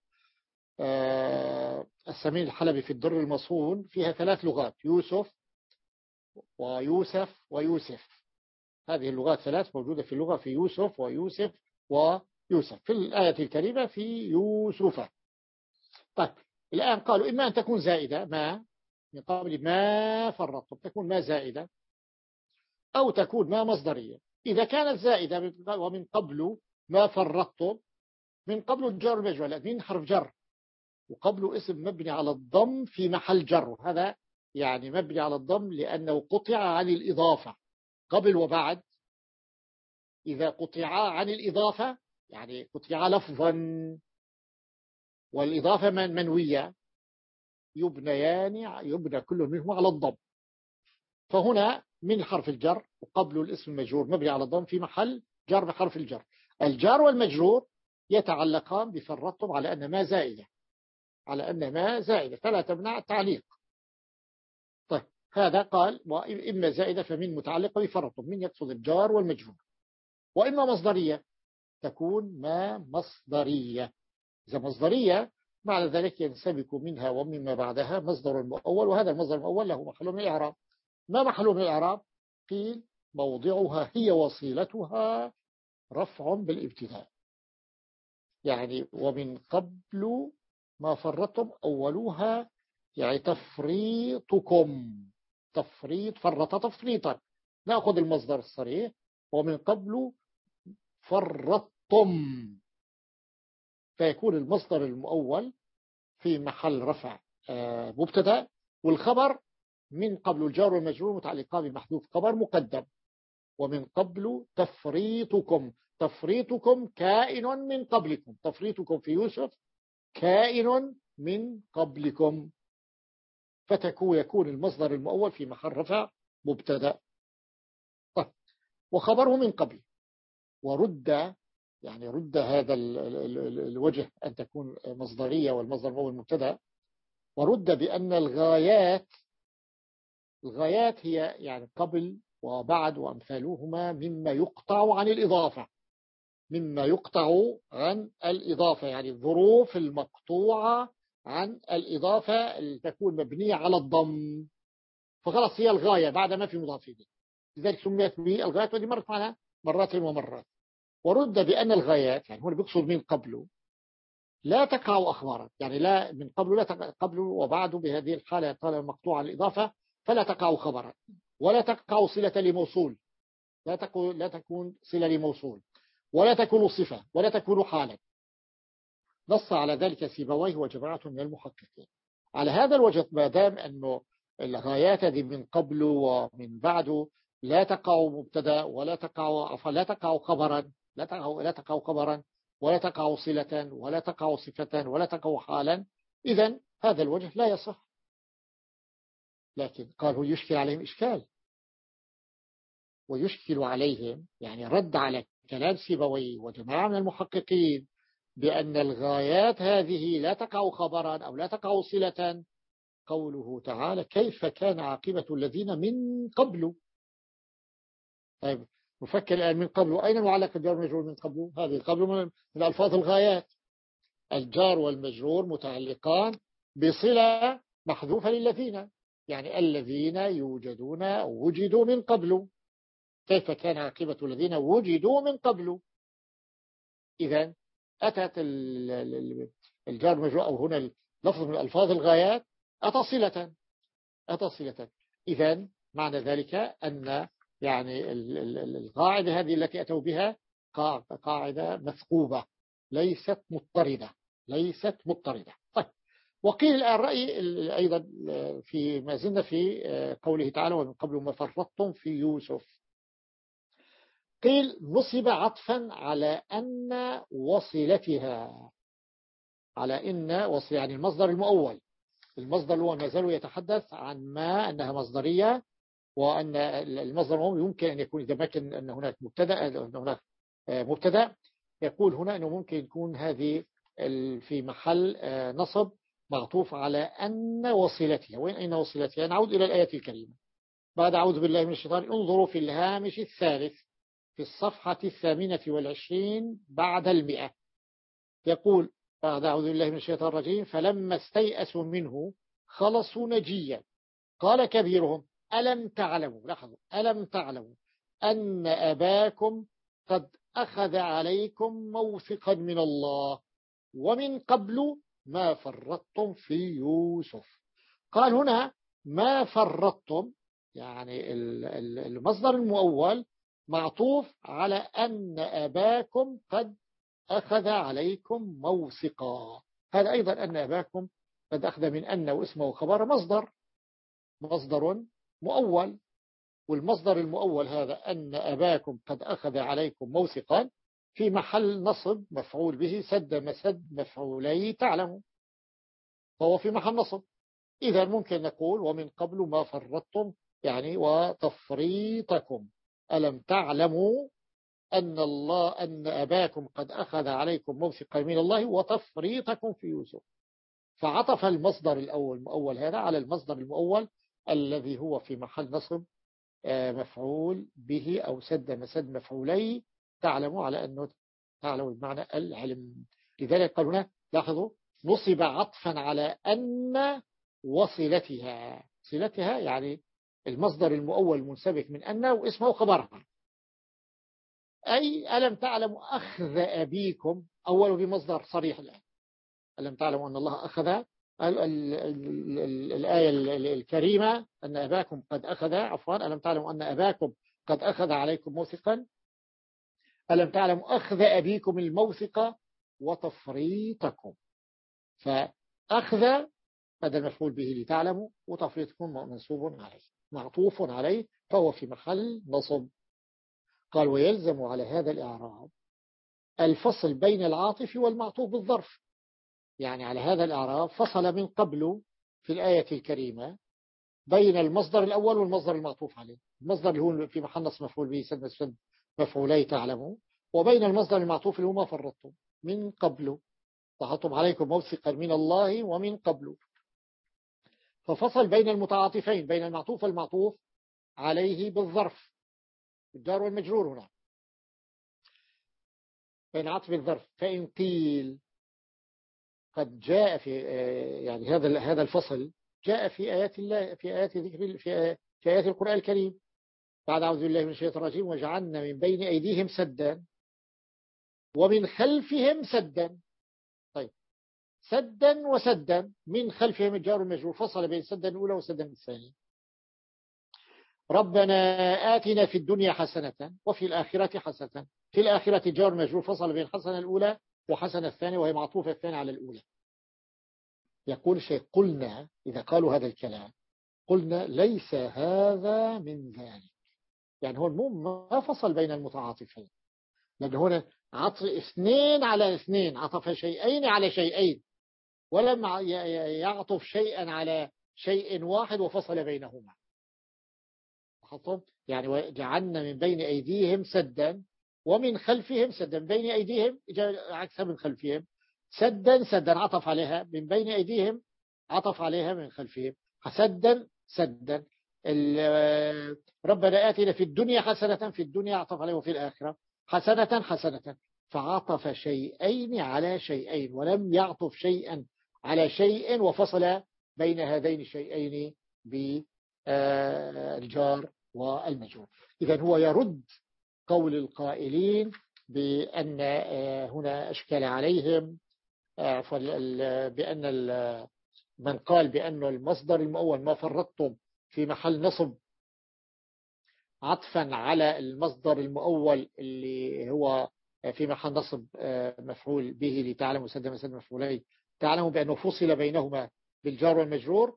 السمين الحلبي في الدر المصون فيها ثلاث لغات: يوسف ويوسف ويوسف. هذه اللغات ثلاث موجودة في اللغة، في يوسف ويوسف ويوسف. في الآية الكريمة في يوسف. طيب الآن قالوا إما أن تكون زائدة ما من قبل ما فرطتم، تكون ما زائدة، أو تكون ما مصدرية. إذا كانت زائدة ومن قبل ما فرطتم، من قبل الجر المجرور من حرف جر، وقبل اسم مبني على الضم في محل جر. هذا يعني مبني على الضم لأنه قطع عن الإضافة. قبل وبعد إذا قطع عن الإضافة يعني قطع لفظا والإضافة من منوية يبنيان يبنى كل منهما على الضم. فهنا من حرف الجر وقبل الاسم المجرور مبني على الضم في محل جر بحرف الجر. الجار والمجرور يتعلقان بفرطتم على أن ما زائدة، على أن ما زائدة فلا تمنع التعليق. طيب هذا قال وإما زائدة فمن متعلقة بفرطتم، من يقصد الجار والمجرور. وإما مصدرية تكون ما مصدرية. إذا مصدرية معنى ذلك ينسبك منها ومما بعدها مصدر المؤول، وهذا المصدر المؤول له محل من الإعراب. ما محل من الإعراب؟ قيل موضعها هي وصيلتها رفع بالابتداء. يعني ومن قبل ما فرطتم أولوها يعني تفريطكم، تفريط فرط تفريطا. نأخذ المصدر الصريح ومن قبل فرطتم، فيكون المصدر المؤول في محل رفع مبتدا، والخبر من قبل الجار والمجرور متعلقان بمحذوف خبر مقدم. ومن قبل تفريطكم، تفريطكم كائن من قبلكم، تفريطكم في يوسف كائن من قبلكم، فتكون يكون المصدر المؤول في محل رفع مبتدا وخبره من قبل. ورد يعني رد هذا الوجه أن تكون مصدرية والمصدر المؤول مبتدا، ورد بأن الغايات الغايات هي يعني قبل وبعد وأمثالهما مما يقطع عن الإضافة، مما يقطع عن الإضافة يعني الظروف المقطوعة عن الإضافة اللي تكون مبنية على الضم، فخلاص هي الغاية بعد ما في مضاف إليه، لذلك سميت بالغايات، ودي مرت معنا مرات ومرات. ورد بأن الغايات يعني هو بيقصد من قبله لا تقع أخبارا، يعني لا من قبله لا تقع قبله وبعده بهذه الحالة طالما مقطوعة الإضافة فلا تقع خبرا، ولا تقع صلة لموصول، لا تكون لا تكون صلة لموصول، ولا تكون صفة، ولا تكون حالا. نص على ذلك سيبويه وجماعة من المحققين. على هذا الوجه ما دام أنه الغايات هذه من قبله ومن بعده لا تقع مبتدا ولا تقع لا تقع خبرا لا تقع لا تقع خبرا ولا تقع صلة ولا تقع صفة ولا تقع حالا، إذن هذا الوجه لا يصح. لكن قالوا يشكل عليهم إشكال، ويشكل عليهم يعني رد على كلام سيبوي وجماعة من المحققين بأن الغايات هذه لا تقع خبرا أو لا تقع صلة. قوله تعالى كيف كان عاقبة الذين من قبل. طيب نفكر الآن من قبل أين المعلق الجار والمجرور من قبل؟ هذه قبل من, من ألفاظ الغايات. الجار والمجرور متعلقان بصلة محذوفة للذين، يعني الذين يوجدون أو وجدوا من قبل. كيف كان عاقبة الذين وجدوا من قبل. إذن أتت الجار والمجرور أو هنا لفظ من ألفاظ الغايات أتى صلة أتى صلة. إذن معنى ذلك أن يعني القاعدة هذه التي أتوا بها قاعدة مثقوبة ليست مضطردة ليست مضطردة. طيب وقيل الرأي أيضا في ما زلنا في قوله تعالى ومن قبل ما فرطتم في يوسف، قيل نصب عطفا على أن وصلتها، على إن وصل يعني المصدر المؤول، المصدر هو ما زال يتحدث عن ما أنها مصدرية، وأن المصدر المؤول يمكن أن يكون إذا ما كان أن هناك مبتدأ أن هناك مبتدأ يقول هنا أنه ممكن يكون هذه في محل نصب معطوف على أن وصلتها. وين أين وصلتها؟ نعود إلى الآية الكريمة بعد أعوذ بالله من الشيطان، انظروا في الهامش الثالث في الصفحة الثامنة والعشرين بعد المئة، يقول بعد أعوذ بالله من الشيطان الرجيم فلما استيأسوا منه خلصوا نجيا قال كبيرهم ألم تعلموا، لاحظوا ألم تعلموا أن أباكم قد أخذ عليكم موثقا من الله ومن قبل ما فرطتم في يوسف. قال هنا ما فرطتم، يعني المصدر المؤول معطوف على أن أباكم قد أخذ عليكم موثقا. هذا أيضا أن أباكم قد أخذ من أن واسمه خبر مصدر مصدر مؤول، والمصدر المؤول هذا أن أباكم قد أخذ عليكم موثقا في محل نصب مفعول به سد مسد مفعولي تعلموا، فهو في محل نصب. إذا ممكن نقول ومن قبل ما فرطتم يعني وتفريطكم، ألم تعلموا أن الله أن أباكم قد أخذ عليكم موثقا من الله وتفريطكم في يوسف، فعطف المصدر الأول المؤول هذا على المصدر المؤول الذي هو في محل نصب مفعول به أو سد مسد مفعولي تعلموا، على أنه تعلموا بمعنى العلم. لذلك قال هنا لاحظوا نصب عطفا على أن وصلتها، صلتها يعني المصدر المؤول منسبك من أن واسمه خبرها، أي ألم تعلموا أخذ أبيكم أول بمصدر صريح الآن، ألم تعلموا أن الله أخذ ال ال ال ال الآية الكريمة أن أباكم قد أخذ عفوا ألم تعلموا أن أباكم قد أخذ عليكم موثقا، ألم تعلموا أخذ أبيكم الموثقة وتفريطكم، فأخذ هذا المفعول به لتعلموا وتفريطكم منصوب عليه معطوف عليه فهو في محل نصب. قال ويلزم على هذا الإعراب الفصل بين العاطف والمعطوف بالظرف، يعني على هذا الإعراب فصل من قبل في الآية الكريمة بين المصدر الأول والمصدر المعطوف عليه، المصدر اللي هو في محل نصب مفعول به سد مسد مفعولي تعلموا، وبين المصدر المعطوف اللي هو ما فرطتم من قبل ضحطم عليكم موثقا من الله ومن قبل، ففصل بين المتعاطفين بين المعطوف والمعطوف عليه بالظرف الجار والمجرور هنا بين عطف الظرف. فإن قيل قد جاء في يعني هذا هذا الفصل جاء في آيات الله في آيات ذكر في في آيات القرآن الكريم بعد أعوذ بالله من الشيطان الرجيم وجعلنا من بين أيديهم سدا ومن خلفهم سدا. طيب سدا وسدا من خلفهم الجار والمجرور فصل بين سدا الأولى وسدا الثانية. ربنا آتنا في الدنيا حسنة وفي الآخرة حسنة، في الآخرة جار مجرور فصل بين حسنة الأولى وحسنة الثانية وهي معطوفة الثانية على الأولى. يقول شيء قلنا إذا قالوا هذا الكلام قلنا ليس هذا من ذلك، يعني هو ما فصل بين المتعاطفين، لأن هنا عطف اثنين على اثنين عطف شيئين على شيئين ولم يعطف شيئا على شيء واحد وفصل بينهما. يعني وجعلنا من بين أيديهم سدا ومن خلفهم سدا، بين أيديهم عكسها من خلفهم سدا سدا عطف عليها من بين أيديهم عطف عليها من خلفهم سدا سدا. ربنا آتنا في الدنيا حسنة في الدنيا عطف عليه وفي الآخرة حسنة حسنة، فعطف شيئين على شيئين ولم يعطف شيئا على شيء وفصل بين هذين الشيئين بالجار والمجرور. إذن هو يرد قول القائلين بأن هنا أشكال عليهم بأن من قال بأن المصدر المؤول ما فرطتم في محل نصب عطفا على المصدر المؤول اللي هو في محل نصب مفعول به لتعلم وسد مسد مفعولين تعلم بأنه فصل بينهما بالجار والمجرور،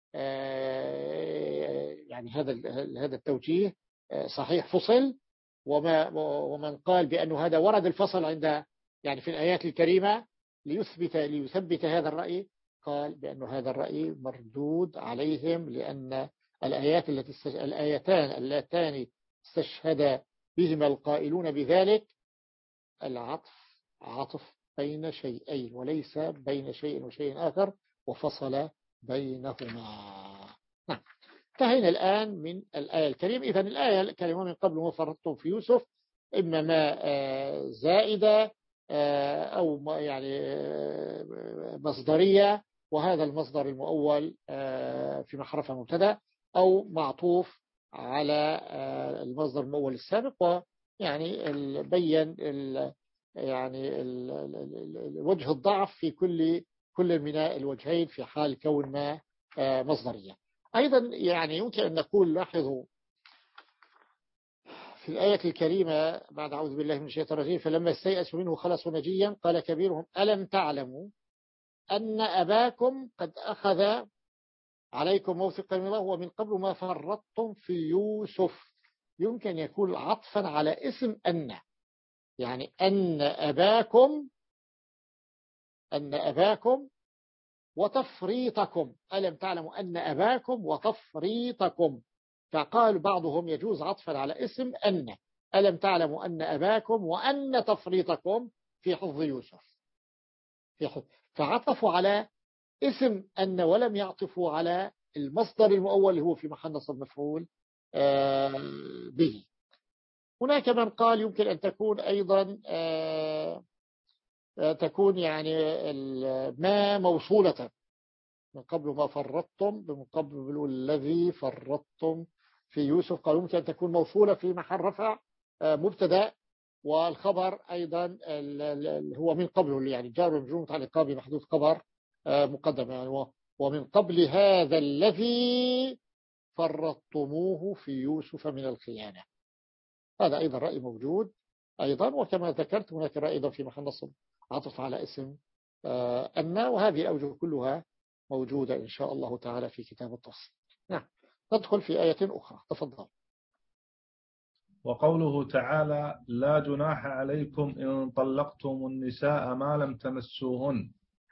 يعني هذا هذا التوجيه صحيح فصل. وما ومن قال بأنه هذا ورد الفصل عند يعني في الآيات الكريمة ليثبت ليثبت هذا الرأي، قال بأن هذا الرأي مردود عليهم، لأن الآيات التي استش... الآيتان اللتان استشهد بهما القائلون بذلك العطف عطف بين شيئين وليس بين شيء وشيء آخر وفصل بينهما. نعم، انتهينا الآن من الآية الكريمة. إذن الآية الكريمة من قبل ما فرطتم في يوسف إما ما زائدة أو يعني مصدرية، وهذا المصدر المؤول في محرفة مبتدا، أو معطوف على المصدر المؤول السابق، ويعني بين يعني وجه الضعف في كل كل من الوجهين في حال كون ما مصدرية. أيضا يعني يمكن أن نقول لاحظوا في الآية الكريمة بعد أعوذ بالله من الشيطان الرجيم فلما استيأسوا منه خلصوا نجيا قال كبيرهم ألم تعلموا أن أباكم قد أخذ عليكم موثقا من الله ومن قبل ما فرطتم في يوسف. يمكن يكون عطفا على اسم أن، يعني أن أباكم أن أباكم وتفريطكم، ألم تعلموا أن أباكم وتفريطكم. فقال بعضهم يجوز عطفا على اسم أن، ألم تعلموا أن أباكم وأن تفريطكم في حفظ يوسف، في حفظ. فعطفوا على اسم أن ولم يعطفوا على المصدر المؤول اللي هو في محل نصب مفعول به. هناك من قال يمكن أن تكون أيضا تكون يعني ما موصولة من قبل ما فرطتم، من قبل الذي فرطتم في يوسف، قالوا ممكن أن تكون موصولة في محل رفع مبتدا، والخبر أيضا هو من قبله يعني جار ومجرور متعلق بمحذوف خبر مقدم، يعني ومن قبل هذا الذي فرطتموه في يوسف من الخيانة. هذا أيضا رأي موجود أيضا، وكما ذكرت هناك رأي أيضا في محل نصب عطف على اسم أن، وهذه الأوجه كلها موجودة إن شاء الله تعالى في كتاب التفصيل. نعم، ندخل في آية أخرى، تفضل. وقوله تعالى لا جناح عليكم إن طلقتم النساء ما لم تمسوهن،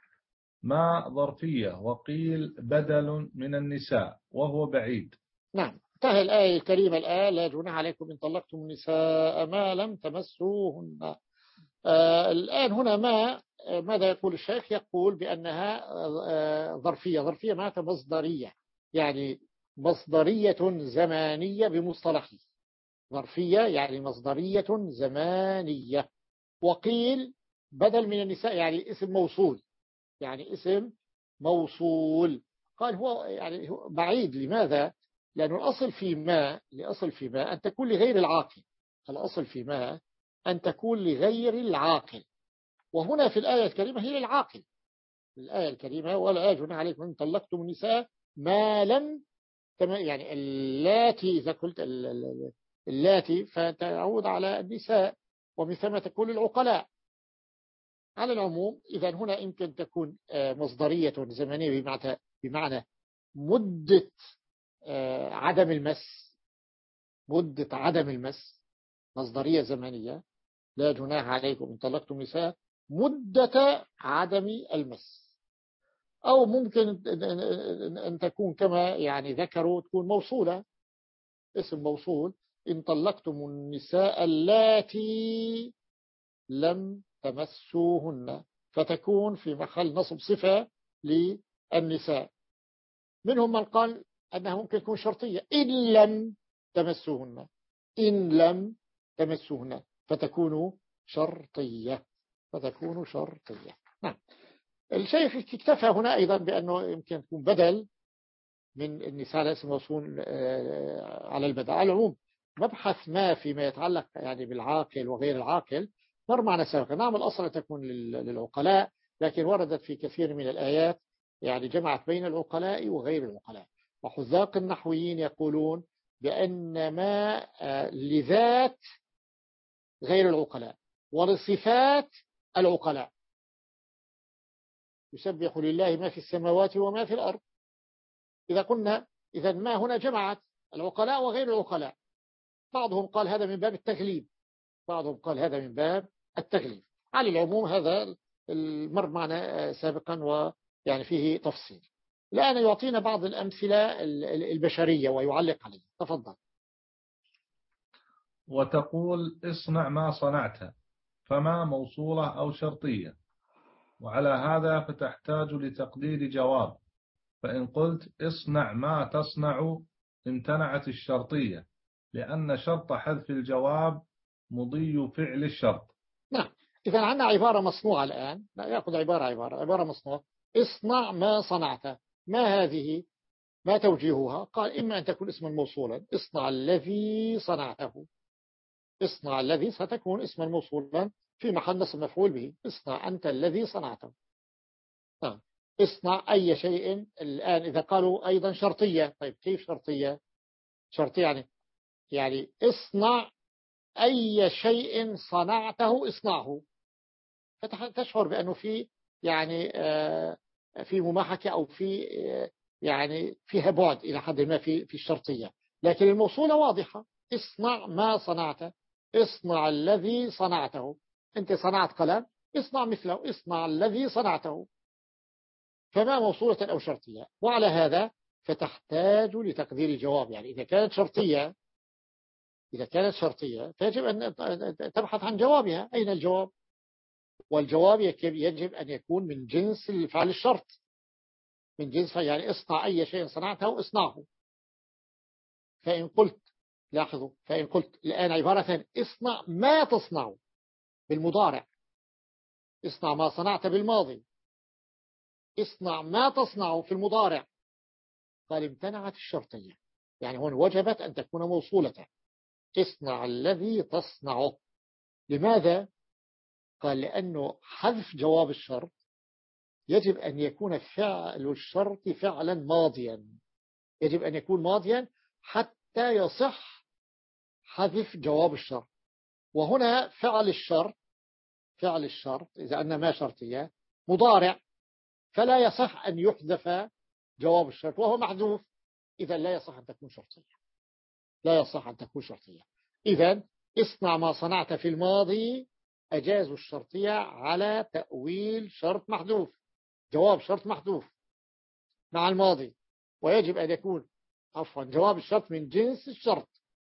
ما ظرفية، وقيل بدل من النساء وهو بعيد. نعم، انتهى الآية الكريمة الآن لا جناح عليكم إن طلقتم النساء ما لم تمسوهن. آه الآن هنا ما ماذا يقول الشيخ؟ يقول بأنها آه ظرفية. ظرفية معناتها مصدرية، يعني مصدرية زمانية بمصطلحه. ظرفية يعني مصدرية زمانية. وقيل بدل من النساء يعني اسم موصول، يعني اسم موصول. قال هو يعني بعيد. لماذا؟ لأن الأصل في ما الأصل في ما أن تكون لغير العاقل. الأصل في ما أن تكون لغير العاقل، وهنا في الآية الكريمة هي للعاقل. الآية الكريمة ولا جناح عليكم إن طلقتم النساء ما لم يعني اللاتي، إذا قلت اللاتي فتعود على النساء، ومن ثم تكون للعقلاء على العموم. إذا هنا يمكن تكون مصدرية زمنية بمعنى بمعنى مدة عدم المس، مدة عدم المس مصدرية زمنية. لا جناح عليكم إن طلقتم النساء مدة عدم المس. أو ممكن أن تكون كما يعني ذكروا تكون موصولة، اسم موصول، إن طلقتم النساء اللاتي لم تمسوهن، فتكون في محل نصب صفة للنساء. منهم من قال أنها ممكن تكون شرطية، إن لم تمسوهن، إن لم تمسوهن فتكون شرطية، فتكون شرطية. نعم، الشيخ اكتفى هنا أيضا بأنه يمكن تكون بدل من النساء اسم موصول على البدل. على العموم مبحث ما فيما يتعلق يعني بالعاقل وغير العاقل مر معنا سابقا. نعم، الأصل تكون للعقلاء، لكن وردت في كثير من الآيات يعني جمعت بين العقلاء وغير العقلاء. وحذاق النحويين يقولون بأن ما لذات غير العقلاء، ولصفات العقلاء. يسبح لله ما في السماوات وما في الأرض. إذا قلنا إذا ما هنا جمعت العقلاء وغير العقلاء. بعضهم قال هذا من باب التغليب، بعضهم قال هذا من باب التغليب. على العموم هذا المر معنا سابقا ويعني فيه تفصيل. الآن يعطينا بعض الأمثلة البشرية ويعلق عليها. تفضل. وتقول اصنع ما صنعت، فما موصولة أو شرطية، وعلى هذا فتحتاج لتقدير جواب. فإن قلت اصنع ما تصنع امتنعت الشرطية، لأن شرط حذف الجواب مضي فعل الشرط. نعم. إذا عندنا عبارة مصنوعة الآن، لا يأخذ عبارة عبارة عبارة مصنوعة. اصنع ما صنعت، ما هذه؟ ما توجيهها؟ قال إما أن تكون اسما موصولا، اصنع الذي صنعته. اصنع الذي ستكون اسما موصولا في محل نصب مفعول به. اصنع أنت الذي صنعته. نعم. اصنع أي شيء. الآن إذا قالوا أيضا شرطية. طيب كيف شرطية؟ شرطية يعني يعني اصنع أي شيء صنعته اصنعه. فتشعر بأنه في يعني في مماحكة أو في يعني فيها بعد إلى حد ما في في الشرطية. لكن الموصولة واضحة. اصنع ما صنعت، اصنع الذي صنعته. أنت صنعت قلم، اصنع مثله، اصنع الذي صنعته. فما موصولة أو شرطية. وعلى هذا فتحتاج لتقدير جواب. يعني إذا كانت شرطية إذا كانت شرطية فيجب أن تبحث عن جوابها. أين الجواب؟ والجواب يجب أن يكون من جنس الفعل الشرط، من جنس يعني اصنع أي شيء صنعته اصنعه. فإن قلت لاحظوا فإن قلت الآن عبارة ثانية اصنع ما تصنع بالمضارع، اصنع ما صنعت بالماضي، اصنع ما تصنع في المضارع. قال امتنعت الشرطية. يعني هون وجبت أن تكون موصولة. اصنع الذي تصنعه. لماذا؟ قال لأنه حذف جواب الشرط يجب أن يكون فعل الشرط فعلا ماضيا. يجب أن يكون ماضيا حتى يصح حذف جواب الشرط. وهنا فعل الشرط فعل الشرط إذا أن ما شرطية مضارع، فلا يصح أن يحذف جواب الشرط وهو محذوف. إذا لا يصح أن تكون شرطية. لا يصح أن تكون شرطية. إذا اصنع ما صنعت في الماضي أجازوا الشرطية على تأويل شرط محذوف، جواب شرط محذوف مع الماضي. ويجب أن يكون عفوا جواب الشرط من جنس الشرط.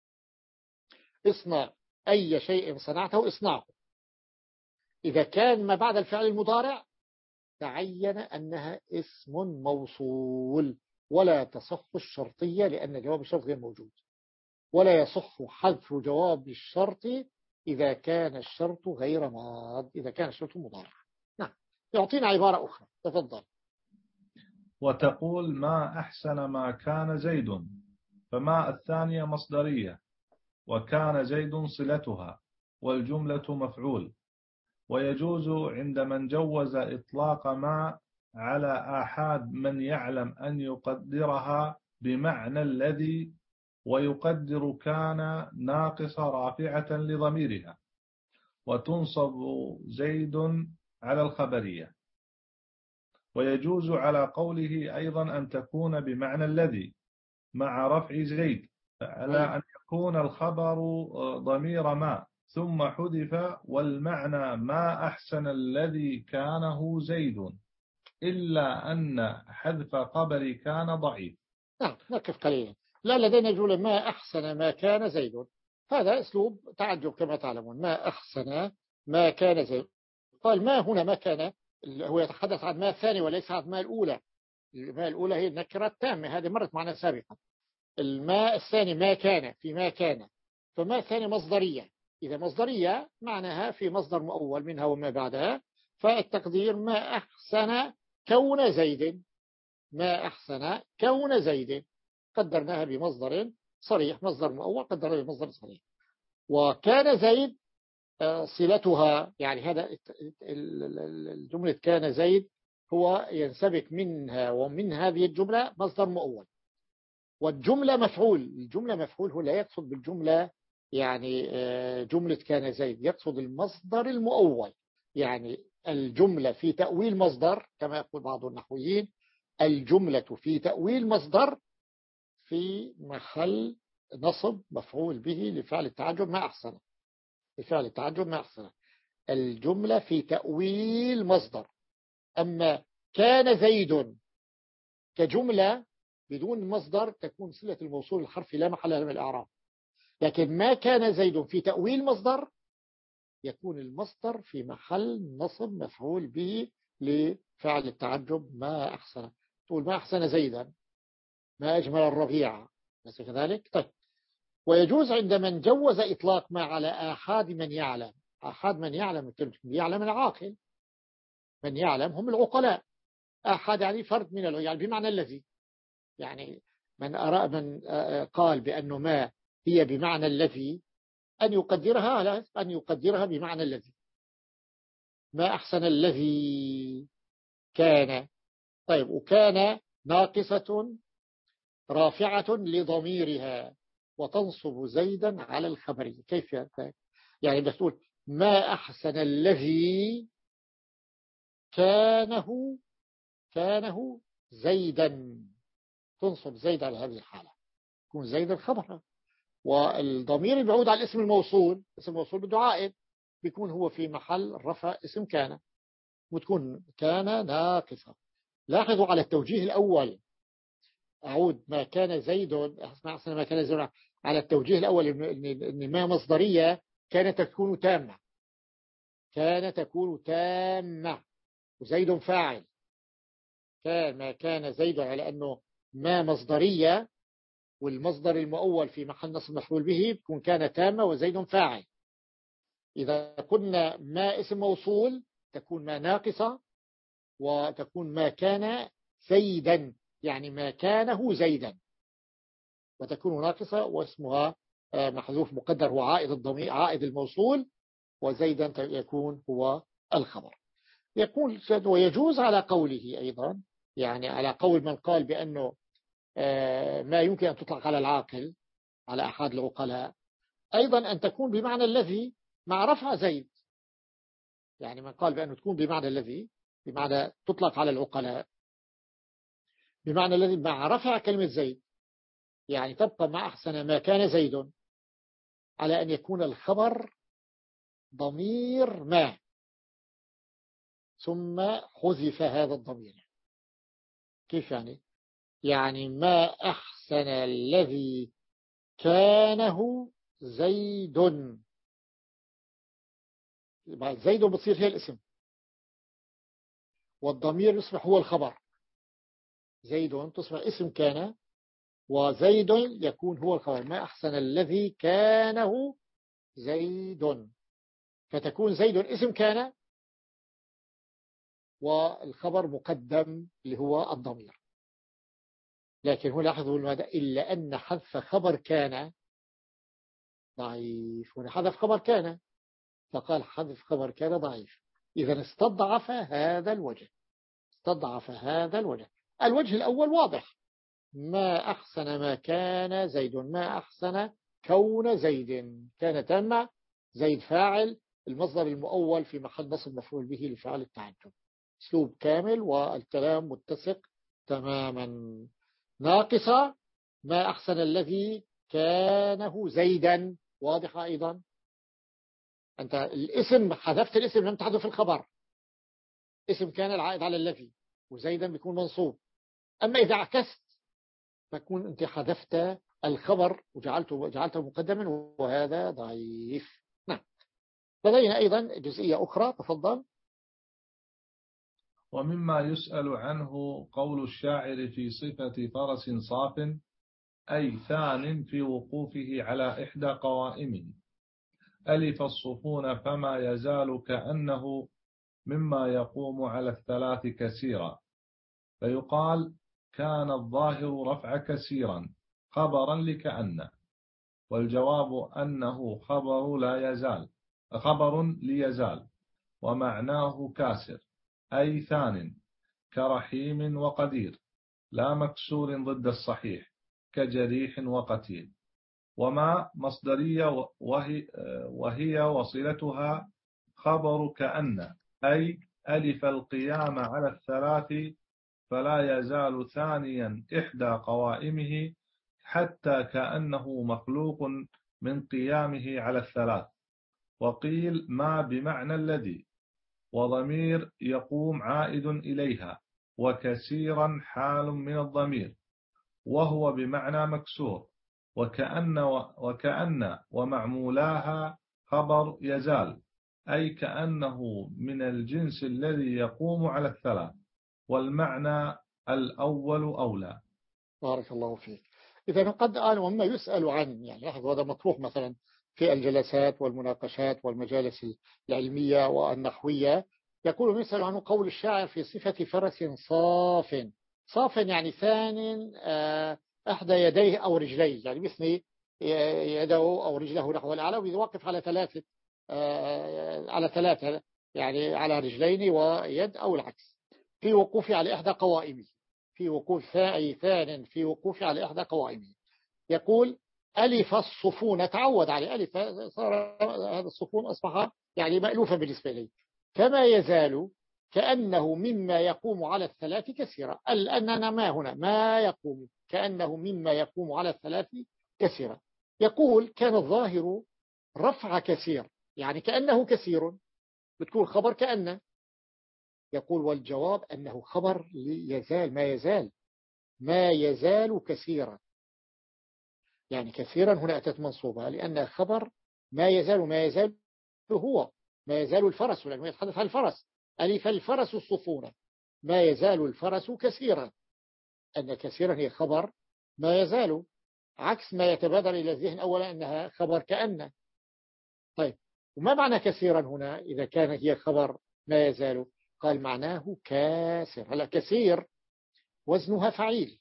اصنع أي شيء صنعته اصنعه. إذا كان ما بعد الفعل المضارع تعين أنها اسم موصول ولا تصح الشرطية لأن جواب الشرط غير موجود. ولا يصح حذف جواب الشرط إذا كان الشرط غير ماض، إذا كان الشرط مضارع. نعم. يعطينا عبارة أخرى. تفضل. وتقول ما أحسن ما كان زيد، فما الثانية مصدرية، وكان زيد صلتها، والجملة مفعول. ويجوز عند من جوز إطلاق ما على آحاد من يعلم أن يقدرها بمعنى الذي، ويقدر كان ناقص رافعة لضميرها، وتنصب زيد على الخبرية. ويجوز على قوله أيضا أن تكون بمعنى الذي مع رفع زيد، على أن يكون الخبر ضمير ما ثم حذف، والمعنى ما أحسن الذي كانه زيد، إلا أن حذف قبل كان ضعيف. نعم. نقف قليلا. لا لدينا جملة ما أحسن ما كان زيد. هذا أسلوب تعجب كما تعلمون. ما أحسن ما كان زيد. قال ما هنا ما كان هو يتحدث عن ما الثاني وليس عن ما الأولى. الماء الأولى هي النكرة التامة، هذه مرت معنا سابقا. الماء الثاني ما كان في ما كان. فما الثاني مصدرية. إذا مصدرية معناها في مصدر مؤول منها وما بعدها. فالتقدير ما أحسن كون زيد. ما أحسن كون زيد قدرناها بمصدر صريح، مصدر مؤول قدرناها بمصدر صريح. وكان زيد صلتها، يعني هذا الجملة كان زيد هو ينسبك منها ومن هذه الجملة مصدر مؤول. والجملة مفعول. الجملة مفعول هو لا يقصد بالجملة يعني جملة كان زيد يقصد المصدر المؤول، يعني الجملة في تأويل مصدر كما يقول بعض النحويين، الجملة في تأويل مصدر في محل نصب مفعول به لفعل التعجب ما أحسن، لفعل التعجب ما أحسن، الجملة في تأويل مصدر. أما كان زيد كجملة بدون مصدر تكون صلة الموصول الحرفي لا محل له من الإعراب، لكن ما كان زيد في تأويل مصدر يكون المصدر في محل نصب مفعول به لفعل التعجب ما أحسن، تقول ما أحسن زيدا، ما أجمل الربيع، بس كذلك. طيب، ويجوز عند من جوز إطلاق ما على آحاد من يعلم. آحاد من يعلم يعلم العاقل، من يعلم هم العقلاء، آحاد يعني فرد من العقلاء، يعني بمعنى الذي، يعني من أرى من قال بأنه ما هي بمعنى الذي أن يقدرها على أن يقدرها بمعنى الذي، ما أحسن الذي كان. طيب، وكان ناقصة رافعة لضميرها وتنصب زيدا على الخبرية. كيف يعني؟ بس تقول ما أحسن الذي كانه كانه زيدا، تنصب زيد على هذه الحالة، يكون زيدا خبرا، والضمير يعود على الاسم الموصول، اسم الموصول بده عائد، بيكون هو في محل رفع اسم كان، وتكون كان ناقصة. لاحظوا على التوجيه الأول، أعود ما كان زيد، اسمع ما كان زيد على التوجيه الأول إن ما مصدرية كانت تكون تامة، كانت تكون تامة وزيد فاعل، كان ما كان زيد على أنه ما مصدرية والمصدر المؤول في محل نصب مفعول به بتكون كان تامة وزيد فاعل. إذا كنا ما اسم موصول تكون ما ناقصة، وتكون ما كان زيدا يعني ما كانه زيدا، وتكون ناقصة واسمها محذوف مقدر هو عائد الضمير عائد الموصول، وزيدا يكون هو الخبر. يقول ويجوز على قوله أيضا، يعني على قول من قال بأنه ما يمكن أن تطلق على العاقل على أحد العقلاء أيضا أن تكون بمعنى الذي مع رفع زيد، يعني من قال بأنه تكون بمعنى الذي بمعنى تطلق على العقلاء بمعنى الذي مع رفع كلمة زيد، يعني تبقى مع أحسن ما كان زيد على أن يكون الخبر ضمير ما ثم حذف هذا الضمير. كيف يعني؟ يعني ما أحسن الذي كانه زيد، زيد بتصير هي الاسم والضمير يصبح هو الخبر، زيد تصبح اسم كان وزيد يكون هو الخبر، ما أحسن الذي كانه زيد، فتكون زيد اسم كان والخبر مقدم اللي هو الضمير. لكن هنا لاحظوا الماذا إلا أن حذف خبر كان ضعيف، هنا حذف خبر كان فقال حذف خبر كان ضعيف، إذا استضعف هذا الوجه، استضعف هذا الوجه. الوجه الأول واضح، ما أحسن ما كان زيد، ما أحسن كون زيد، كان تم زيد فاعل، المصدر المؤول في محل نصب مفعول به لفعل التعجب، اسلوب كامل والكلام متسق تماما. ناقصة ما أحسن الذي كانه زيدا، واضحة أيضا، أنت الاسم حذفت الاسم لم تحذف الخبر، اسم كان العائد على الذي وزيدا بيكون منصوب. أما إذا عكست فكون أنت حذفت الخبر وجعلته جعلته مقدما وهذا ضعيف. نعم. لدينا أيضا جزئية أخرى، تفضل. ومما يسأل عنه قول الشاعر في صفة فرس صاف أي ثان في وقوفه على إحدى قوائمه، ألف الصفون فما يزال كأنه مما يقوم على الثلاث كثيرا، فيقال كان الظاهر رفع كثيرا خبرا لكأن، والجواب أنه خبر لا يزال خبر ليزال، ومعناه كاسر أي ثان كرحيم وقدير، لا مكسور ضد الصحيح كجريح وقتيل. وما مصدرية وهي, وهي وصلتها خبر كأن، أي ألف القيام على الثلاث فلا يزال ثانيا إحدى قوائمه حتى كأنه مخلوق من قيامه على الثلاث. وقيل ما بمعنى الذي، وضمير يقوم عائد إليها، وكثيرا حال من الضمير، وهو بمعنى مكسور. وكأن, وكأن ومعمولاها خبر يزال، أي كأنه من الجنس الذي يقوم على الثلاث، والمعنى الأول أولى. بارك الله فيك. إذا قد آن وما يسأل عن، يعني لاحظ هذا مطروح مثلا في الجلسات والمناقشات والمجالس العلمية والنحوية، يقول يسأل عنه قول الشاعر في صفة فرس صاف. صاف يعني ثان أحدى يديه أو رجليه، يعني مثل يده أو رجله نحو الأعلى، ويوقف على ثلاثة على ثلاثة يعني على رجلين ويد أو العكس، في وقوفه على إحدى قوائمه، في وقوف أي ثان في وقوف على إحدى قوائمه. يقول ألف الصفون، تعود عليه، ألف صار هذا الصفون أصبح يعني مألوفا بالنسبة إليه. فما يزال كأنه مما يقوم على الثلاث كثيرا، لأننا ما هنا ما يقوم كأنه مما يقوم على الثلاث كثيرا. يقول كان الظاهر رفع كثير، يعني كأنه كثير، بتكون خبر كأنه. يقول والجواب أنه خبر يزال، ما يزال ما يزال كثيرا، يعني كثيرا هنا أتت منصوبة لأن خبر ما يزال، ما يزال هو ما يزال الفرس، لأنه يتحدث عن الفرس. ألف الفرس الصفونة، ما يزال الفرس كثيرا، أن كثيرا هي خبر ما يزال، عكس ما يتبادر إلى الذهن أولا أنها خبر كأن. طيب وما معنى كثيرا هنا إذا كانت هي خبر ما يزال؟ قال معناه كاسر. هلا كثير وزنها فعيل،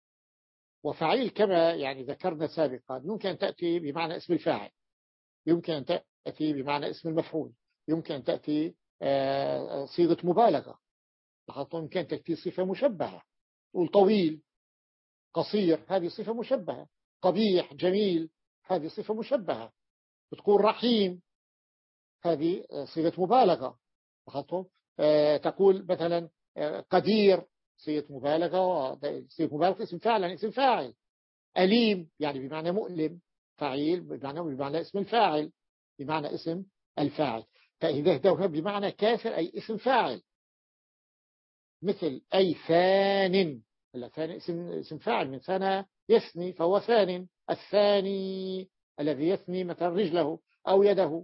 وفعيل كما يعني ذكرنا سابقا يمكن أن تأتي بمعنى اسم الفاعل، يمكن أن تأتي بمعنى اسم المفعول، يمكن أن تأتي صيغة مبالغة، يمكن أن تأتي صفة مشبهة، تقول طويل قصير هذه صفة مشبهة، قبيح جميل هذه صفة مشبهة، بتقول رحيم هذه صيغة مبالغة، تقول مثلا قدير صيغة مبالغة، صيغة مبالغة اسم فاعل يعني اسم فاعل. أليم يعني بمعنى مؤلم، فعيل بمعنى بمعنى اسم الفاعل، بمعنى اسم الفاعل. فإذا اهدوها بمعنى كافر أي اسم فاعل، مثل أي ثان، الثاني اسم اسم فاعل من ثانى يثني فهو ثان، الثاني الذي يثني مثلا رجله أو يده.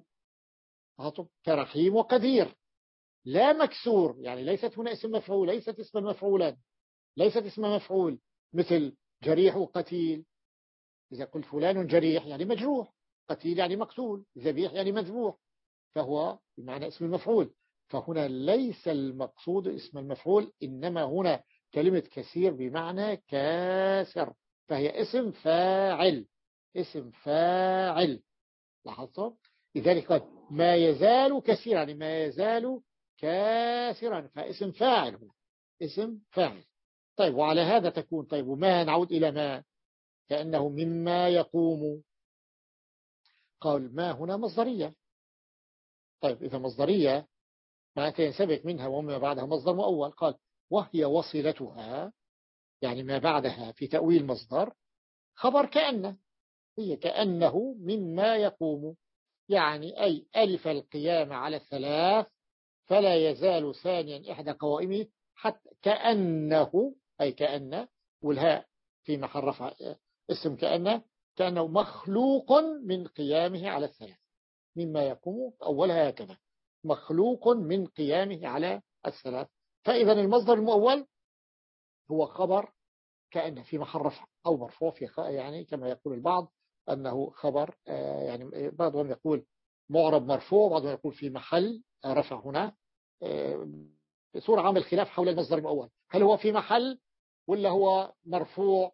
كرحيم وقدير، لا مكسور يعني ليست هنا اسم مفعول، ليست اسم مفعولا، ليست اسم مفعول، مثل جريح وقتيل. إذا قلت فلان جريح يعني مجروح، قتيل يعني مقتول، ذبيح يعني مذبوح، فهو بمعنى اسم المفعول. فهنا ليس المقصود اسم المفعول، إنما هنا كلمة كثير بمعنى كاسر، فهي اسم فاعل، اسم فاعل. لاحظتم؟ لذلك قال ما يزال كثيرا يعني ما يزال كاسرا، فاسم فاعل هنا، اسم فاعل. طيب وعلى هذا تكون، طيب وما نعود إلى ما كأنه مما يقوم، قال ما هنا مصدرية. طيب إذا مصدرية معناته ينسبك منها وما بعدها مصدر مؤول. قال وهي وصلتها يعني ما بعدها في تأويل مصدر خبر كأنه، هي كأنه مما يقوم، يعني أي ألف القيام على الثلاث فلا يزال ثانيا إحدى قوائمه حتى كأنه، أي كأن والهاء في محل رفع اسم كأنه، كأنه مخلوق من قيامه على الثلاث، مما يقوم أولها هكذا مخلوق من قيامه على الثلاث. فإذا المصدر المؤول هو خبر كأنه في محل رفع أو مرفوع في يعني كما يقول البعض أنه خبر، يعني بعضهم يقول معرب مرفوع، بعضهم يقول في محل رفع. هنا بصورة عامة الخلاف حول المصدر المؤول، هل هو في محل ولا هو مرفوع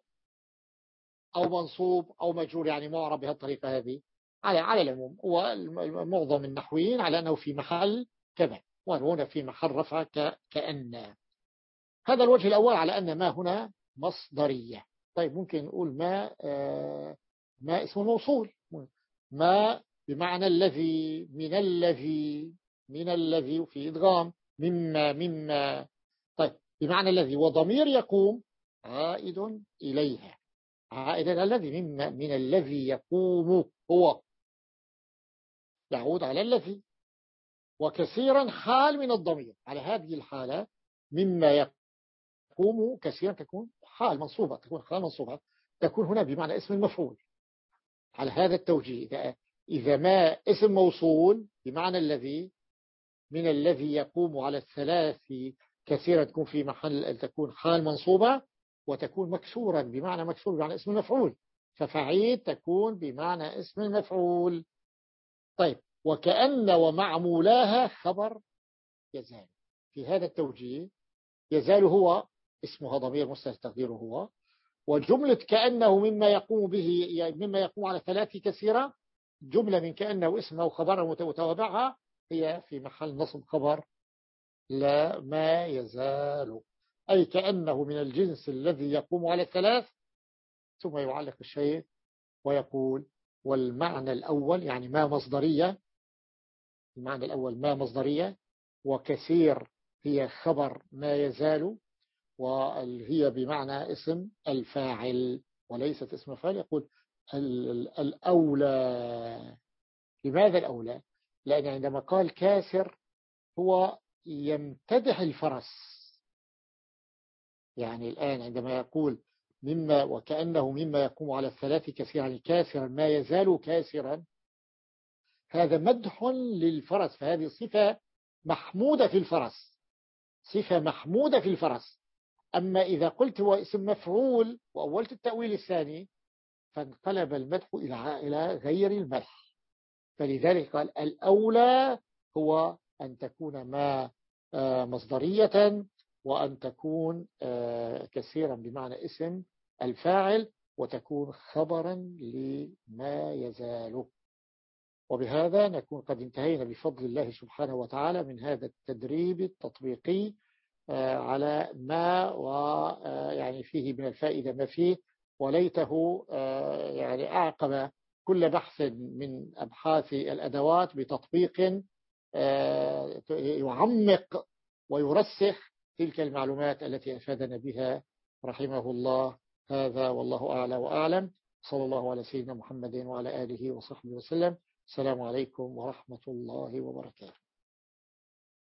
أو منصوب أو مجرور يعني معرب بهالطريقة هذه. على على العموم هو معظم النحويين على أنه في محل كذا، وهنا في محل رفع كأن. هذا الوجه الأول على أن ما هنا مصدرية. طيب ممكن نقول ما ما اسم موصول، ما بمعنى الذي، من الذي، من الذي وفي إدغام، مما مما. طيب بمعنى الذي، وضمير يقوم عائد إليها، عائد إلى الذي، مما من الذي يقوم، هو يعود على الذي، وكثيرا حال من الضمير. على هذه الحالة مما يقوم كثيرا تكون حال منصوبة، تكون حال منصوبة، تكون هنا بمعنى اسم المفعول. على هذا التوجيه، إذا, إذا ما اسم موصول بمعنى الذي، من الذي يقوم على الثلاث كثيرا تكون في محل، تكون حال منصوبة، وتكون مكسورا بمعنى مكسور بمعنى اسم المفعول، ففعيل تكون بمعنى اسم المفعول. طيب وكأن ومعمولاها خبر يزال. في هذا التوجيه يزال هو اسمها ضمير مستتر تقديره هو، وجملة كأنه مما يقوم به، مما يقوم على ثلاث كثيرة، جملة من كأنه اسمه وخبره وتوابعها هي في محل نصب خبر لا ما يزال، أي كأنه من الجنس الذي يقوم على الثلاث، ثم يعلق الشيء ويقول والمعنى الأول يعني ما مصدرية، المعنى الأول ما مصدرية، وكثير هي خبر ما يزال، وهي بمعنى اسم الفاعل وليست اسم الفاعل. يقول الأولى. لماذا الأولى؟ لأن عندما قال كاسر هو يمتدح الفرس، يعني الآن عندما يقول مما وكأنه مما يقوم على الثلاث كثيرا، يعني كاسرا ما يزال كاسرا، هذا مدح للفرس، فهذه صفة محمودة في الفرس، صفة محمودة في الفرس. أما إذا قلت هو اسم مفعول وأولت التأويل الثاني فانقلب المدح إلى غير المدح، فلذلك قال الأولى هو أن تكون ما مصدرية، وأن تكون كثيرا بمعنى اسم الفاعل، وتكون خبرا لما يزال. وبهذا نكون قد انتهينا بفضل الله سبحانه وتعالى من هذا التدريب التطبيقي على ما ويعني فيه من الفائدة ما فيه، وليته يعني أعقب كل بحث من أبحاث الأدوات بتطبيق يعمق ويرسخ تلك المعلومات التي أفادنا بها رحمه الله. هذا والله أعلى وأعلم، صلى الله على سيدنا محمد وعلى آله وصحبه وسلم. السلام عليكم ورحمة الله وبركاته.